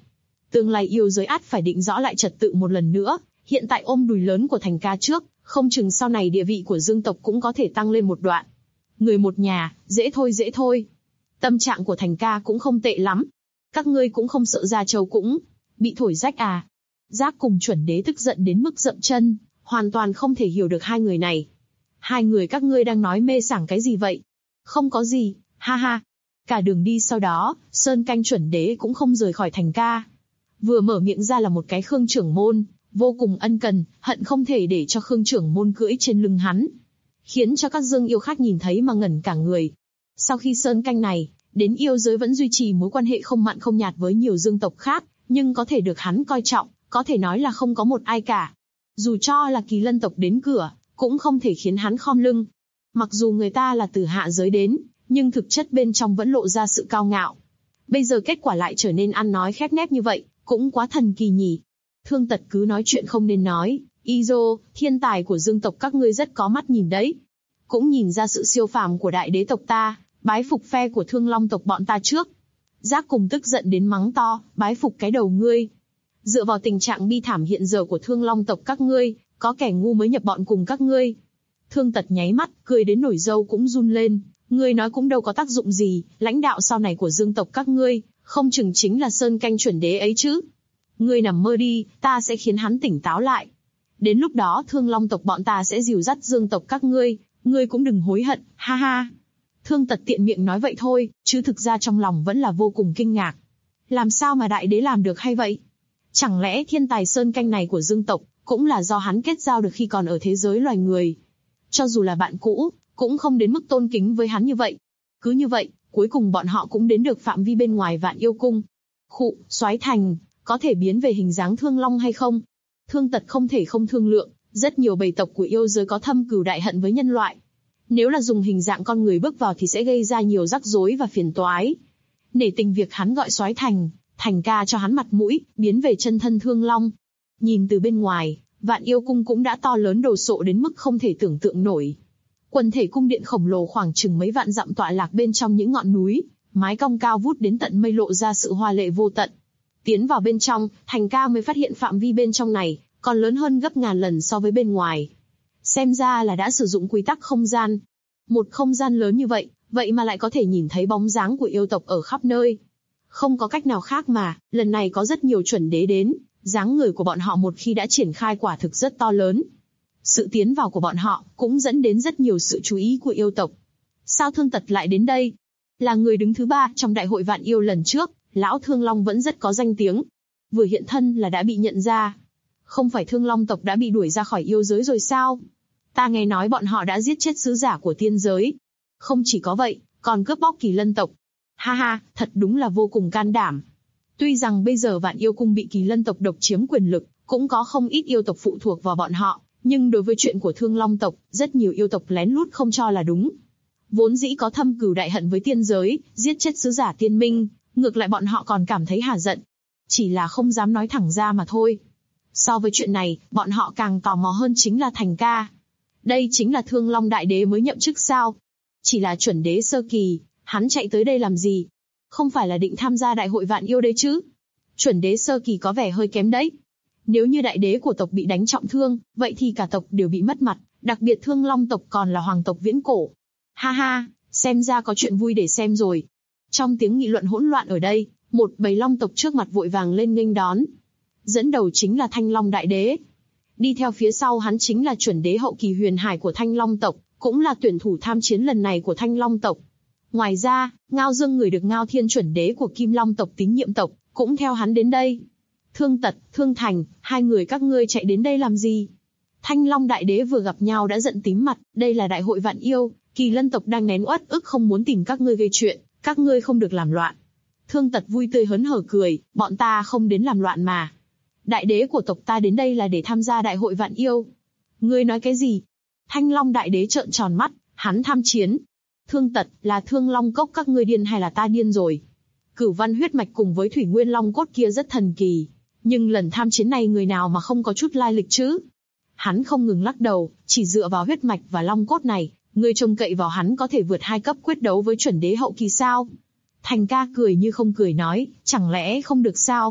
[SPEAKER 2] Tương lai yêu giới ắt phải định rõ lại trật tự một lần nữa, hiện tại ôm đùi lớn của Thành ca trước, không chừng sau này địa vị của Dương tộc cũng có thể tăng lên một đoạn. Người một nhà, dễ thôi dễ thôi. Tâm trạng của Thành ca cũng không tệ lắm. Các ngươi cũng không sợ Gia Châu cũng bị thổi rách à? Giác cùng Chuẩn Đế tức giận đến mức dậm chân, hoàn toàn không thể hiểu được hai người này. Hai người các ngươi đang nói mê sảng cái gì vậy? Không có gì, ha ha. Cả đường đi sau đó, Sơn Canh Chuẩn Đế cũng không rời khỏi Thành ca. Vừa mở miệng ra là một cái Khương trưởng môn, vô cùng ân cần, hận không thể để cho Khương trưởng môn cưỡi trên lưng hắn. Khiến cho các dương yêu khác nhìn thấy mà ngẩn cả người. Sau khi Sơn Canh này, đến yêu giới vẫn duy trì mối quan hệ không mặn không nhạt với nhiều dương tộc khác, nhưng có thể được hắn coi trọng, có thể nói là không có một ai cả. Dù cho là Kỳ Lân tộc đến cửa, cũng không thể khiến hắn khom lưng. Mặc dù người ta là từ hạ giới đến, nhưng thực chất bên trong vẫn lộ ra sự cao ngạo. Bây giờ kết quả lại trở nên ăn nói khép nép như vậy, cũng quá thần kỳ nhỉ. Thương Tật cứ nói chuyện không nên nói, Izo, thiên tài của dương tộc các ngươi rất có mắt nhìn đấy. Cũng nhìn ra sự siêu phàm của đại đế tộc ta, bái phục phe của Thương Long tộc bọn ta trước. Giác cùng tức giận đến mắng to, bái phục cái đầu ngươi. Dựa vào tình trạng bi thảm hiện giờ của Thương Long tộc các ngươi, có kẻ ngu mới nhập bọn cùng các ngươi. Thương Tật nháy mắt, cười đến nổi râu cũng run lên. Ngươi nói cũng đâu có tác dụng gì, lãnh đạo sau này của dương tộc các ngươi, không chừng chính là Sơn Canh Chuẩn Đế ấy chứ. Ngươi nằm mơ đi, ta sẽ khiến hắn tỉnh táo lại. Đến lúc đó Thương Long tộc bọn ta sẽ dìu dắt dương tộc các ngươi cũng đừng hối hận, ha ha. Thương Tật tiện miệng nói vậy thôi, chứ thực ra trong lòng vẫn là vô cùng kinh ngạc. Làm sao mà đại đế làm được hay vậy? Chẳng lẽ thiên tài Sơn Canh này của dương tộc, cũng là do hắn kết giao được khi còn ở thế giới loài người? Cho dù là bạn cũ, cũng không đến mức tôn kính với hắn như vậy. Cứ như vậy, cuối cùng bọn họ cũng đến được phạm vi bên ngoài Vạn Yêu Cung. Khụ, Soái Thành, có thể biến về hình dáng Thương Long hay không? Thương Tật không thể không thương lượng, rất nhiều bầy tộc của yêu giới có thâm cừu đại hận với nhân loại. Nếu là dùng hình dạng con người bước vào thì sẽ gây ra nhiều rắc rối và phiền toái. Nể tình việc hắn gọi Soái Thành, Thành ca cho hắn mặt mũi, biến về chân thân Thương Long. Nhìn từ bên ngoài, Vạn Yêu Cung cũng đã to lớn đồ sộ đến mức không thể tưởng tượng nổi. Quần thể cung điện khổng lồ khoảng chừng mấy vạn dặm tọa lạc bên trong những ngọn núi, mái cong cao vút đến tận mây lộ ra sự hoa lệ vô tận. Tiến vào bên trong, Thành ca mới phát hiện phạm vi bên trong này còn lớn hơn gấp ngàn lần so với bên ngoài. Xem ra là đã sử dụng quy tắc không gian. Một không gian lớn như vậy, vậy mà lại có thể nhìn thấy bóng dáng của yêu tộc ở khắp nơi. Không có cách nào khác mà, lần này có rất nhiều chuẩn đế đến, dáng người của bọn họ một khi đã triển khai quả thực rất to lớn. Sự tiến vào của bọn họ cũng dẫn đến rất nhiều sự chú ý của yêu tộc. Sao Thương Tật lại đến đây? Là người đứng thứ 3 trong đại hội Vạn Yêu lần trước, lão Thương Long vẫn rất có danh tiếng. Vừa hiện thân là đã bị nhận ra. Không phải Thương Long tộc đã bị đuổi ra khỏi yêu giới rồi sao? Ta nghe nói bọn họ đã giết chết sứ giả của tiên giới. Không chỉ có vậy, còn cướp bóc Kỳ Lân tộc. Ha ha, thật đúng là vô cùng can đảm. Tuy rằng bây giờ Vạn Yêu Cung bị Kỳ Lân tộc độc chiếm quyền lực, cũng có không ít yêu tộc phụ thuộc vào bọn họ, nhưng đối với chuyện của Thương Long tộc, rất nhiều yêu tộc lén lút không cho là đúng. Vốn dĩ có thâm cừu đại hận với tiên giới, giết chết sứ giả tiên minh, ngược lại bọn họ còn cảm thấy hả giận. Chỉ là không dám nói thẳng ra mà thôi. So với chuyện này, bọn họ càng tò mò hơn chính là Thành ca. Đây chính là Thương Long đại đế mới nhậm chức sao? Chỉ là chuẩn đế sơ kỳ, hắn chạy tới đây làm gì? Không phải là định tham gia đại hội Vạn Yêu đấy chứ? Chuẩn đế sơ kỳ có vẻ hơi kém đấy. Nếu như đại đế của tộc bị đánh trọng thương, vậy thì cả tộc đều bị mất mặt, đặc biệt Thương Long tộc còn là hoàng tộc viễn cổ. Ha ha, xem ra có chuyện vui để xem rồi. Trong tiếng nghị luận hỗn loạn ở đây, một bầy long tộc trước mặt vội vàng lên nghênh đón. Dẫn đầu chính là Thanh Long đại đế. Đi theo phía sau hắn chính là chuẩn đế hậu kỳ Huyền Hải của Thanh Long tộc, cũng là tuyển thủ tham chiến lần này của Thanh Long tộc. Ngoài ra, Ngao Dương người được Ngao Thiên chuẩn đế của Kim Long tộc tín nhiệm tộc, cũng theo hắn đến đây. Thương Tật, Thương Thành, hai người các ngươi chạy đến đây làm gì? Thanh Long đại đế vừa gặp nhau đã giận tím mặt, đây là đại hội Vạn Yêu, Kỳ Lân tộc đang nén uất ức không muốn tìm các ngươi gây chuyện, các ngươi không được làm loạn. Thương Tật vui tươi hớn hở cười, bọn ta không đến làm loạn mà. Đại đế của tộc ta đến đây là để tham gia đại hội Vạn Yêu. Ngươi nói cái gì? Thanh Long đại đế trợn tròn mắt, hắn tham chiến. Thương Tật, là Thương Long cốc các ngươi điên hay là ta điên rồi? Cửu Văn huyết mạch cùng với Thủy Nguyên Long cốt kia rất thần kỳ, nhưng lần tham chiến này người nào mà không có chút lai lịch chứ? Hắn không ngừng lắc đầu, chỉ dựa vào huyết mạch và long cốt này, ngươi trông cậy vào hắn có thể vượt 2 cấp quyết đấu với chuẩn đế hậu kỳ sao? Thành ca cười như không cười nói, chẳng lẽ không được sao?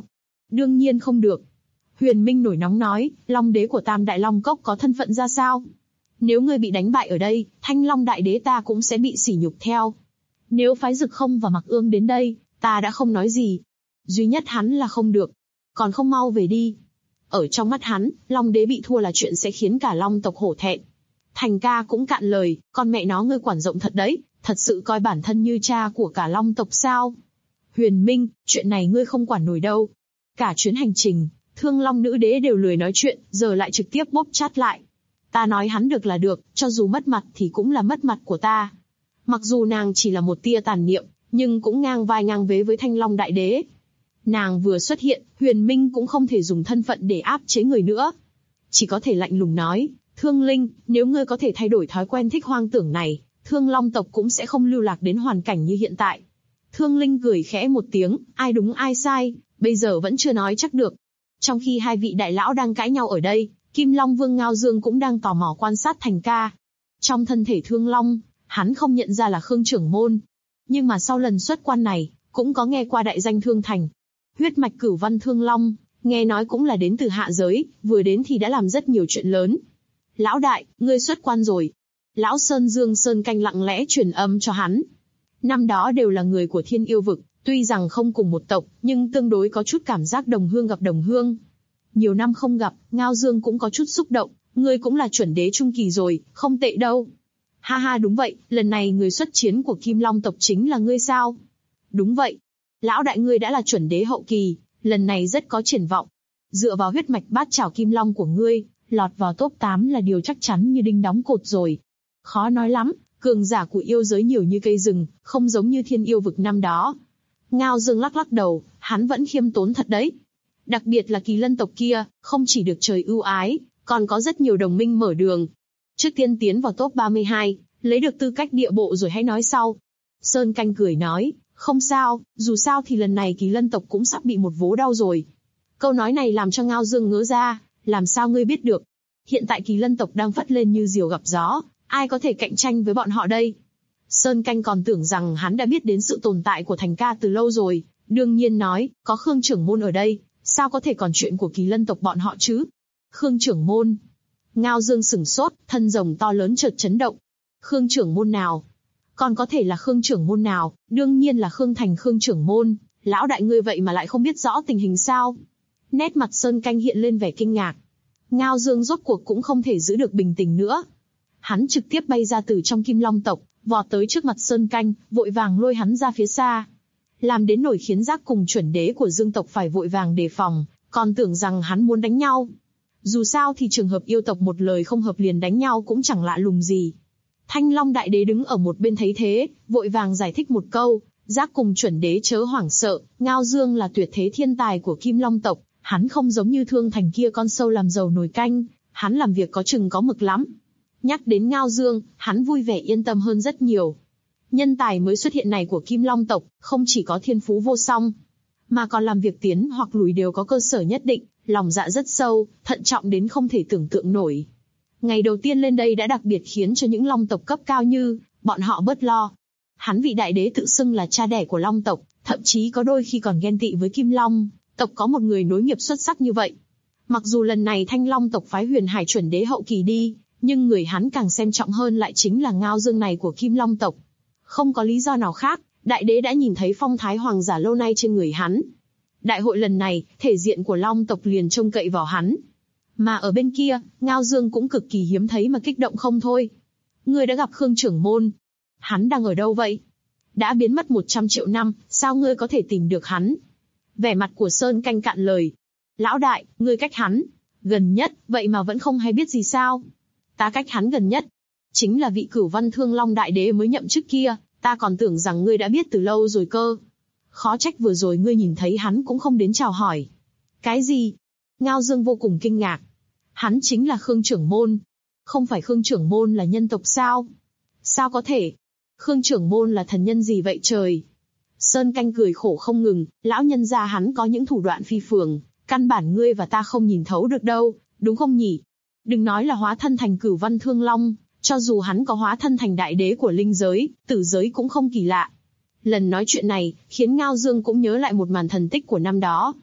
[SPEAKER 2] Đương nhiên không được. Huyền Minh nổi nóng nói, Long đế của Tam Đại Long Cốc có thân phận ra sao? Nếu ngươi bị đánh bại ở đây, Thanh Long đại đế ta cũng sẽ bị sỉ nhục theo. Nếu phái Dực Không và Mặc Ương đến đây, ta đã không nói gì. Duy nhất hắn là không được. Còn không mau về đi. Ở trong mắt hắn, Long đế bị thua là chuyện sẽ khiến cả Long tộc hổ thẹn. Thành ca cũng cạn lời, con mẹ nó ngươi quản rộng thật đấy, thật sự coi bản thân như cha của cả Long tộc sao? Huyền Minh, chuyện này ngươi không quản nổi đâu. Cả chuyến hành trình, Thương Long nữ đế đều lười nói chuyện, giờ lại trực tiếp bóp chát lại. Ta nói hắn được là được, cho dù mất mặt thì cũng là mất mặt của ta. Mặc dù nàng chỉ là một tia tàn niệm, nhưng cũng ngang vai ngang vế với Thanh Long đại đế. Nàng vừa xuất hiện, Huyền Minh cũng không thể dùng thân phận để áp chế người nữa. Chỉ có thể lạnh lùng nói, Thương Linh, nếu ngươi có thể thay đổi thói quen thích hoang tưởng này, Thương Long tộc cũng sẽ không lưu lạc đến hoàn cảnh như hiện tại. Thương Linh cười khẽ một tiếng, ai đúng ai sai, bây giờ vẫn chưa nói chắc được. Trong khi hai vị đại lão đang cãi nhau ở đây, Kim Long Vương Ngao Dương cũng đang tò mò quan sát Thành ca. Trong thân thể Thương Long, hắn không nhận ra là Khương trưởng môn. Nhưng mà sau lần xuất quan này, cũng có nghe qua đại danh Thương Thành. Huyết mạch Cửu Văn Thương Long, nghe nói cũng là đến từ hạ giới, vừa đến thì đã làm rất nhiều chuyện lớn. Lão đại, ngươi xuất quan rồi. Lão Sơn Dương Sơn Canh lặng lẽ truyền âm cho hắn. Năm đó đều là người của Thiên Yêu Vực, tuy rằng không cùng một tộc, nhưng tương đối có chút cảm giác đồng hương gặp đồng hương. Nhiều năm không gặp, Ngao Dương cũng có chút xúc động, ngươi cũng là chuẩn đế trung kỳ rồi, không tệ đâu. Ha ha, đúng vậy, lần này người xuất chiến của Kim Long tộc chính là ngươi sao? Đúng vậy. Lão đại, ngươi đã là chuẩn đế hậu kỳ, lần này rất có triển vọng. Dựa vào huyết mạch bát chảo Kim Long của ngươi, lọt vào top 8 là điều chắc chắn như đinh đóng cột rồi. Khó nói lắm, cường giả của yêu giới nhiều như cây rừng, không giống như Thiên Yêu Vực năm đó. Ngao Dương lắc lắc đầu, hắn vẫn khiêm tốn thật đấy. Đặc biệt là Kỳ Lân tộc kia, không chỉ được trời ưu ái, còn có rất nhiều đồng minh mở đường. Trước tiên tiến vào top 32, lấy được tư cách địa bộ rồi hãy nói sau. Sơn Canh cười nói, không sao, dù sao thì lần này Kỳ Lân tộc cũng sắp bị một vố đau rồi. Câu nói này làm cho Ngao Dương ngỡ ra, làm sao ngươi biết được? Hiện tại Kỳ Lân tộc đang phất lên như diều gặp gió, ai có thể cạnh tranh với bọn họ đây? Sơn Canh còn tưởng rằng hắn đã biết đến sự tồn tại của Thành ca từ lâu rồi, đương nhiên nói, có Khương trưởng môn ở đây, sao có thể còn chuyện của Kỳ Lân tộc bọn họ chứ? Khương trưởng môn. Ngao Dương sửng sốt, thân rồng to lớn chợt chấn động. Khương trưởng môn nào? Còn có thể là Khương trưởng môn nào? Đương nhiên là Khương Thành Khương trưởng môn. Lão đại ngươi vậy mà lại không biết rõ tình hình sao? Nét mặt Sơn Canh hiện lên vẻ kinh ngạc. Ngao Dương rốt cuộc cũng không thể giữ được bình tĩnh nữa. Hắn trực tiếp bay ra từ trong Kim Long tộc, vọt tới trước mặt Sơn Canh, vội vàng lôi hắn ra phía xa. Làm đến nổi khiến Giác cùng chuẩn đế của Dương tộc phải vội vàng đề phòng, còn tưởng rằng hắn muốn đánh nhau. Dù sao thì trường hợp yêu tộc một lời không hợp liền đánh nhau cũng chẳng lạ lùng gì. Thanh Long đại đế đứng ở một bên thấy thế, vội vàng giải thích một câu, Giác cùng chuẩn đế chớ hoảng sợ, Ngao Dương là tuyệt thế thiên tài của Kim Long tộc, hắn không giống như Thương Thành kia con sâu làm dầu nồi canh, hắn làm việc có chừng có mực lắm. Nhắc đến Ngao Dương, hắn vui vẻ yên tâm hơn rất nhiều. Nhân tài mới xuất hiện này của Kim Long tộc, không chỉ có thiên phú vô song, mà còn làm việc tiến hoặc lùi đều có cơ sở nhất định, lòng dạ rất sâu, thận trọng đến không thể tưởng tượng nổi. Ngày đầu tiên lên đây đã đặc biệt khiến cho những Long tộc cấp cao như bọn họ bớt lo. Hắn vị đại đế tự xưng là cha đẻ của Long tộc, thậm chí có đôi khi còn ghen tị với Kim Long tộc có một người nối nghiệp xuất sắc như vậy. Mặc dù lần này Thanh Long tộc phái Huyền Hải chuẩn đế hậu kỳ đi, nhưng người hắn càng xem trọng hơn lại chính là Ngao Dương này của Kim Long tộc. Không có lý do nào khác, đại đế đã nhìn thấy phong thái hoàng giả lâu nay trên người hắn. Đại hội lần này, thể diện của Long tộc liền trông cậy vào hắn. Mà ở bên kia, Ngao Dương cũng cực kỳ hiếm thấy mà kích động không thôi. Ngươi đã gặp Khương trưởng môn. Hắn đang ở đâu vậy? Đã biến mất 100 triệu năm, sao ngươi có thể tìm được hắn? Vẻ mặt của Sơn Canh cạn lời. Lão đại, ngươi cách hắn gần nhất, vậy mà vẫn không hay biết gì sao? Ta cách hắn gần nhất chính là vị Cửu Văn Thương Long đại đế mới nhậm chức kia, ta còn tưởng rằng ngươi đã biết từ lâu rồi cơ. Khó trách vừa rồi ngươi nhìn thấy hắn cũng không đến chào hỏi. Cái gì? Ngao Dương vô cùng kinh ngạc. Hắn chính là Khương trưởng môn. Không phải Khương trưởng môn là nhân tộc sao? Sao có thể? Khương trưởng môn là thần nhân gì vậy trời? Sơn Canh cười khổ không ngừng, lão nhân gia hắn có những thủ đoạn phi phường, căn bản ngươi và ta không nhìn thấu được đâu, đúng không nhỉ? Đừng nói là hóa thân thành Cửu Văn Thương Long, cho dù hắn có hóa thân thành đại đế của linh giới, tử giới cũng không kỳ lạ. Lần nói chuyện này, khiến Ngao Dương cũng nhớ lại một màn thần tích của năm đó.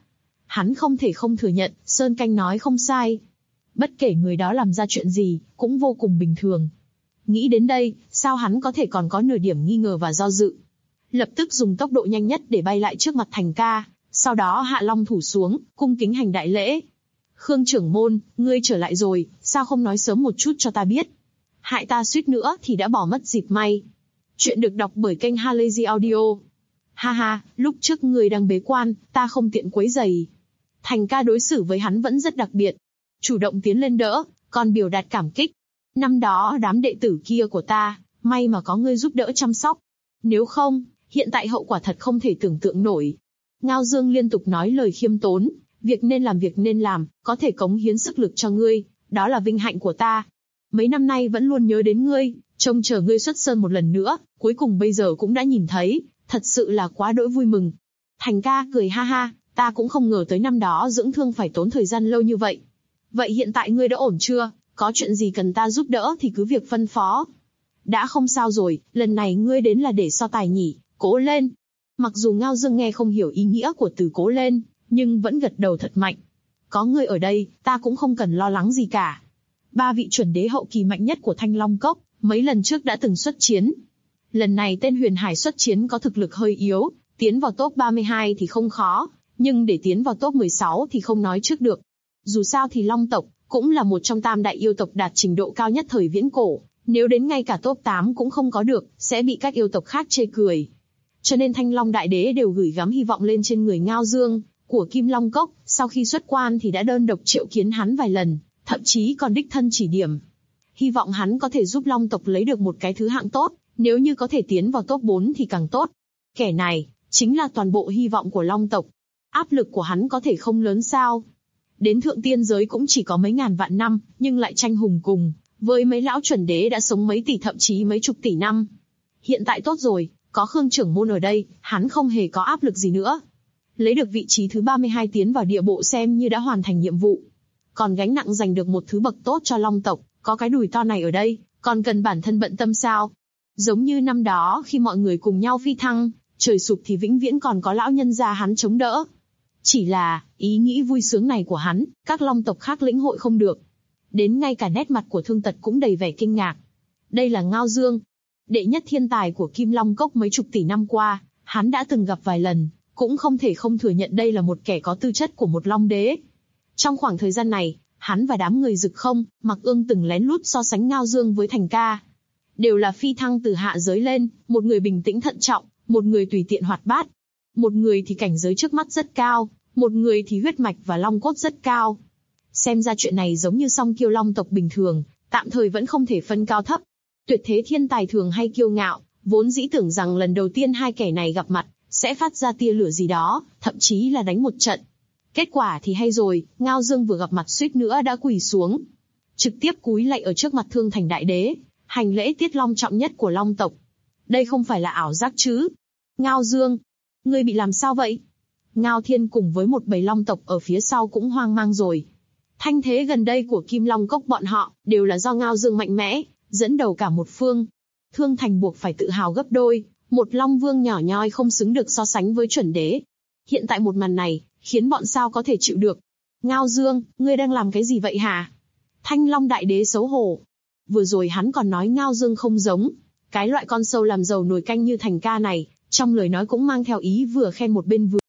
[SPEAKER 2] Hắn không thể không thừa nhận, Sơn Canh nói không sai. Bất kể người đó làm ra chuyện gì, cũng vô cùng bình thường. Nghĩ đến đây, sao hắn có thể còn có nửa điểm nghi ngờ và do dự. Lập tức dùng tốc độ nhanh nhất để bay lại trước mặt Thành ca, sau đó hạ long thủ xuống, cung kính hành đại lễ. Khương trưởng môn, ngươi trở lại rồi, sao không nói sớm một chút cho ta biết. Hại ta suýt nữa thì đã bỏ mất dịp may. Chuyện được đọc bởi kênh Halazy Audio. Ha ha, lúc trước ngươi đang bế quan, ta không tiện quấy rầy. Thành ca đối xử với hắn vẫn rất đặc biệt. Chủ động tiến lên đỡ, còn biểu đạt cảm kích. Năm đó đám đệ tử kia của ta, may mà có ngươi giúp đỡ chăm sóc. Nếu không, hiện tại hậu quả thật không thể tưởng tượng nổi. Ngao Dương liên tục nói lời khiêm tốn, việc nên làm, có thể cống hiến sức lực cho ngươi, đó là vinh hạnh của ta. Mấy năm nay vẫn luôn nhớ đến ngươi, trông chờ ngươi xuất sơn một lần nữa, cuối cùng bây giờ cũng đã nhìn thấy, thật sự là quá đỗi vui mừng. Thành ca cười ha ha, ta cũng không ngờ tới năm đó dưỡng thương phải tốn thời gian lâu như vậy. Vậy hiện tại ngươi đã ổn chưa? Có chuyện gì cần ta giúp đỡ thì cứ việc phân phó. Đã không sao rồi, lần này ngươi đến là để so tài nhỉ, cố lên. Mặc dù Ngao Dương nghe không hiểu ý nghĩa của từ cố lên, nhưng vẫn gật đầu thật mạnh. Có ngươi ở đây, ta cũng không cần lo lắng gì cả. 3 vị chuẩn đế hậu kỳ mạnh nhất của Thanh Long Cốc, mấy lần trước đã từng xuất chiến. Lần này tên Huyền Hải xuất chiến có thực lực hơi yếu, tiến vào top 32 thì không khó, nhưng để tiến vào top 16 thì không nói trước được. Dù sao thì Long tộc cũng là một trong tam đại yêu tộc đạt trình độ cao nhất thời viễn cổ, nếu đến ngay cả top 8 cũng không có được, sẽ bị các yêu tộc khác chê cười. Cho nên Thanh Long Đại Đế đều gửi gắm hy vọng lên trên người Ngao Dương của Kim Long Cốc, sau khi xuất quan thì đã đơn độc triệu kiến hắn vài lần, thậm chí còn đích thân chỉ điểm. Hy vọng hắn có thể giúp Long tộc lấy được một cái thứ hạng tốt, nếu như có thể tiến vào top 4 thì càng tốt. Kẻ này chính là toàn bộ hy vọng của Long tộc. Áp lực của hắn có thể không lớn sao? Đến thượng tiên giới cũng chỉ có mấy ngàn vạn năm, nhưng lại tranh hùng cùng với mấy lão chuẩn đế đã sống mấy tỷ thậm chí mấy chục tỷ năm. Hiện tại tốt rồi, có Khương trưởng môn ở đây, hắn không hề có áp lực gì nữa. Lấy được vị trí thứ 32 tiến vào địa bộ xem như đã hoàn thành nhiệm vụ. Còn gánh nặng giành được một thứ bậc tốt cho Long tộc, có cái đùi to này ở đây, còn cần bản thân bận tâm sao? Giống như năm đó khi mọi người cùng nhau phi thăng, trời sụp thì vĩnh viễn còn có lão nhân gia hắn chống đỡ. Chỉ là, ý nghĩ vui sướng này của hắn, các Long tộc khác lĩnh hội không được. Đến ngay cả nét mặt của Thương Tật cũng đầy vẻ kinh ngạc. Đây là Ngao Dương, đệ nhất thiên tài của Kim Long Cốc mấy chục tỷ năm qua, hắn đã từng gặp vài lần, cũng không thể không thừa nhận đây là một kẻ có tư chất của một Long đế. Trong khoảng thời gian này, hắn và đám người Dực Không, Mặc Ương từng lén lút so sánh Ngao Dương với Thành ca. Đều là phi thăng từ hạ giới lên, một người bình tĩnh thận trọng, một người tùy tiện hoạt bát. Một người thì cảnh giới trước mắt rất cao, một người thì huyết mạch và long cốt rất cao. Xem ra chuyện này giống như song kiêu Long tộc bình thường, tạm thời vẫn không thể phân cao thấp. Tuyệt thế thiên tài thường hay kiêu ngạo, vốn dĩ tưởng rằng lần đầu tiên hai kẻ này gặp mặt, sẽ phát ra tia lửa gì đó, thậm chí là đánh một trận. Kết quả thì hay rồi, Ngao Dương vừa gặp mặt suýt nữa đã quỳ xuống. Trực tiếp cúi lạy ở trước mặt Thương Thành Đại Đế, hành lễ tiết long trọng nhất của Long tộc. Đây không phải là ảo giác chứ? Ngao Dương, ngươi bị làm sao vậy? Ngao Thiên cùng với một bầy Long tộc ở phía sau cũng hoang mang rồi. Thanh thế gần đây của Kim Long Cốc bọn họ, đều là do Ngao Dương mạnh mẽ, dẫn đầu cả một phương. Thương Thành buộc phải tự hào gấp đôi, một Long Vương nhỏ nhoi không xứng được so sánh với chuẩn đế. Hiện tại một màn này, khiến bọn sao có thể chịu được. Ngao Dương, ngươi đang làm cái gì vậy hả? Thanh Long Đại Đế xấu hổ. Vừa rồi hắn còn nói Ngao Dương không giống cái loại con sâu làm giàu nồi canh như Thành ca này, trong lời nói cũng mang theo ý vừa khen một bên vừa.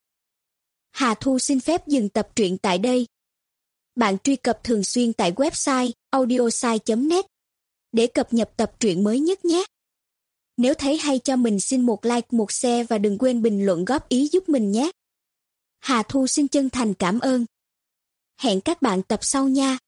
[SPEAKER 3] Hà Thu xin phép dừng tập truyện tại đây. Bạn truy cập thường xuyên tại website audiosai.net để cập nhật tập truyện mới nhất nhé. Nếu thấy hay cho mình xin một like, một share và đừng quên bình luận góp ý giúp mình nhé. Hà Thu xin chân thành cảm ơn. Hẹn các bạn tập sau nha.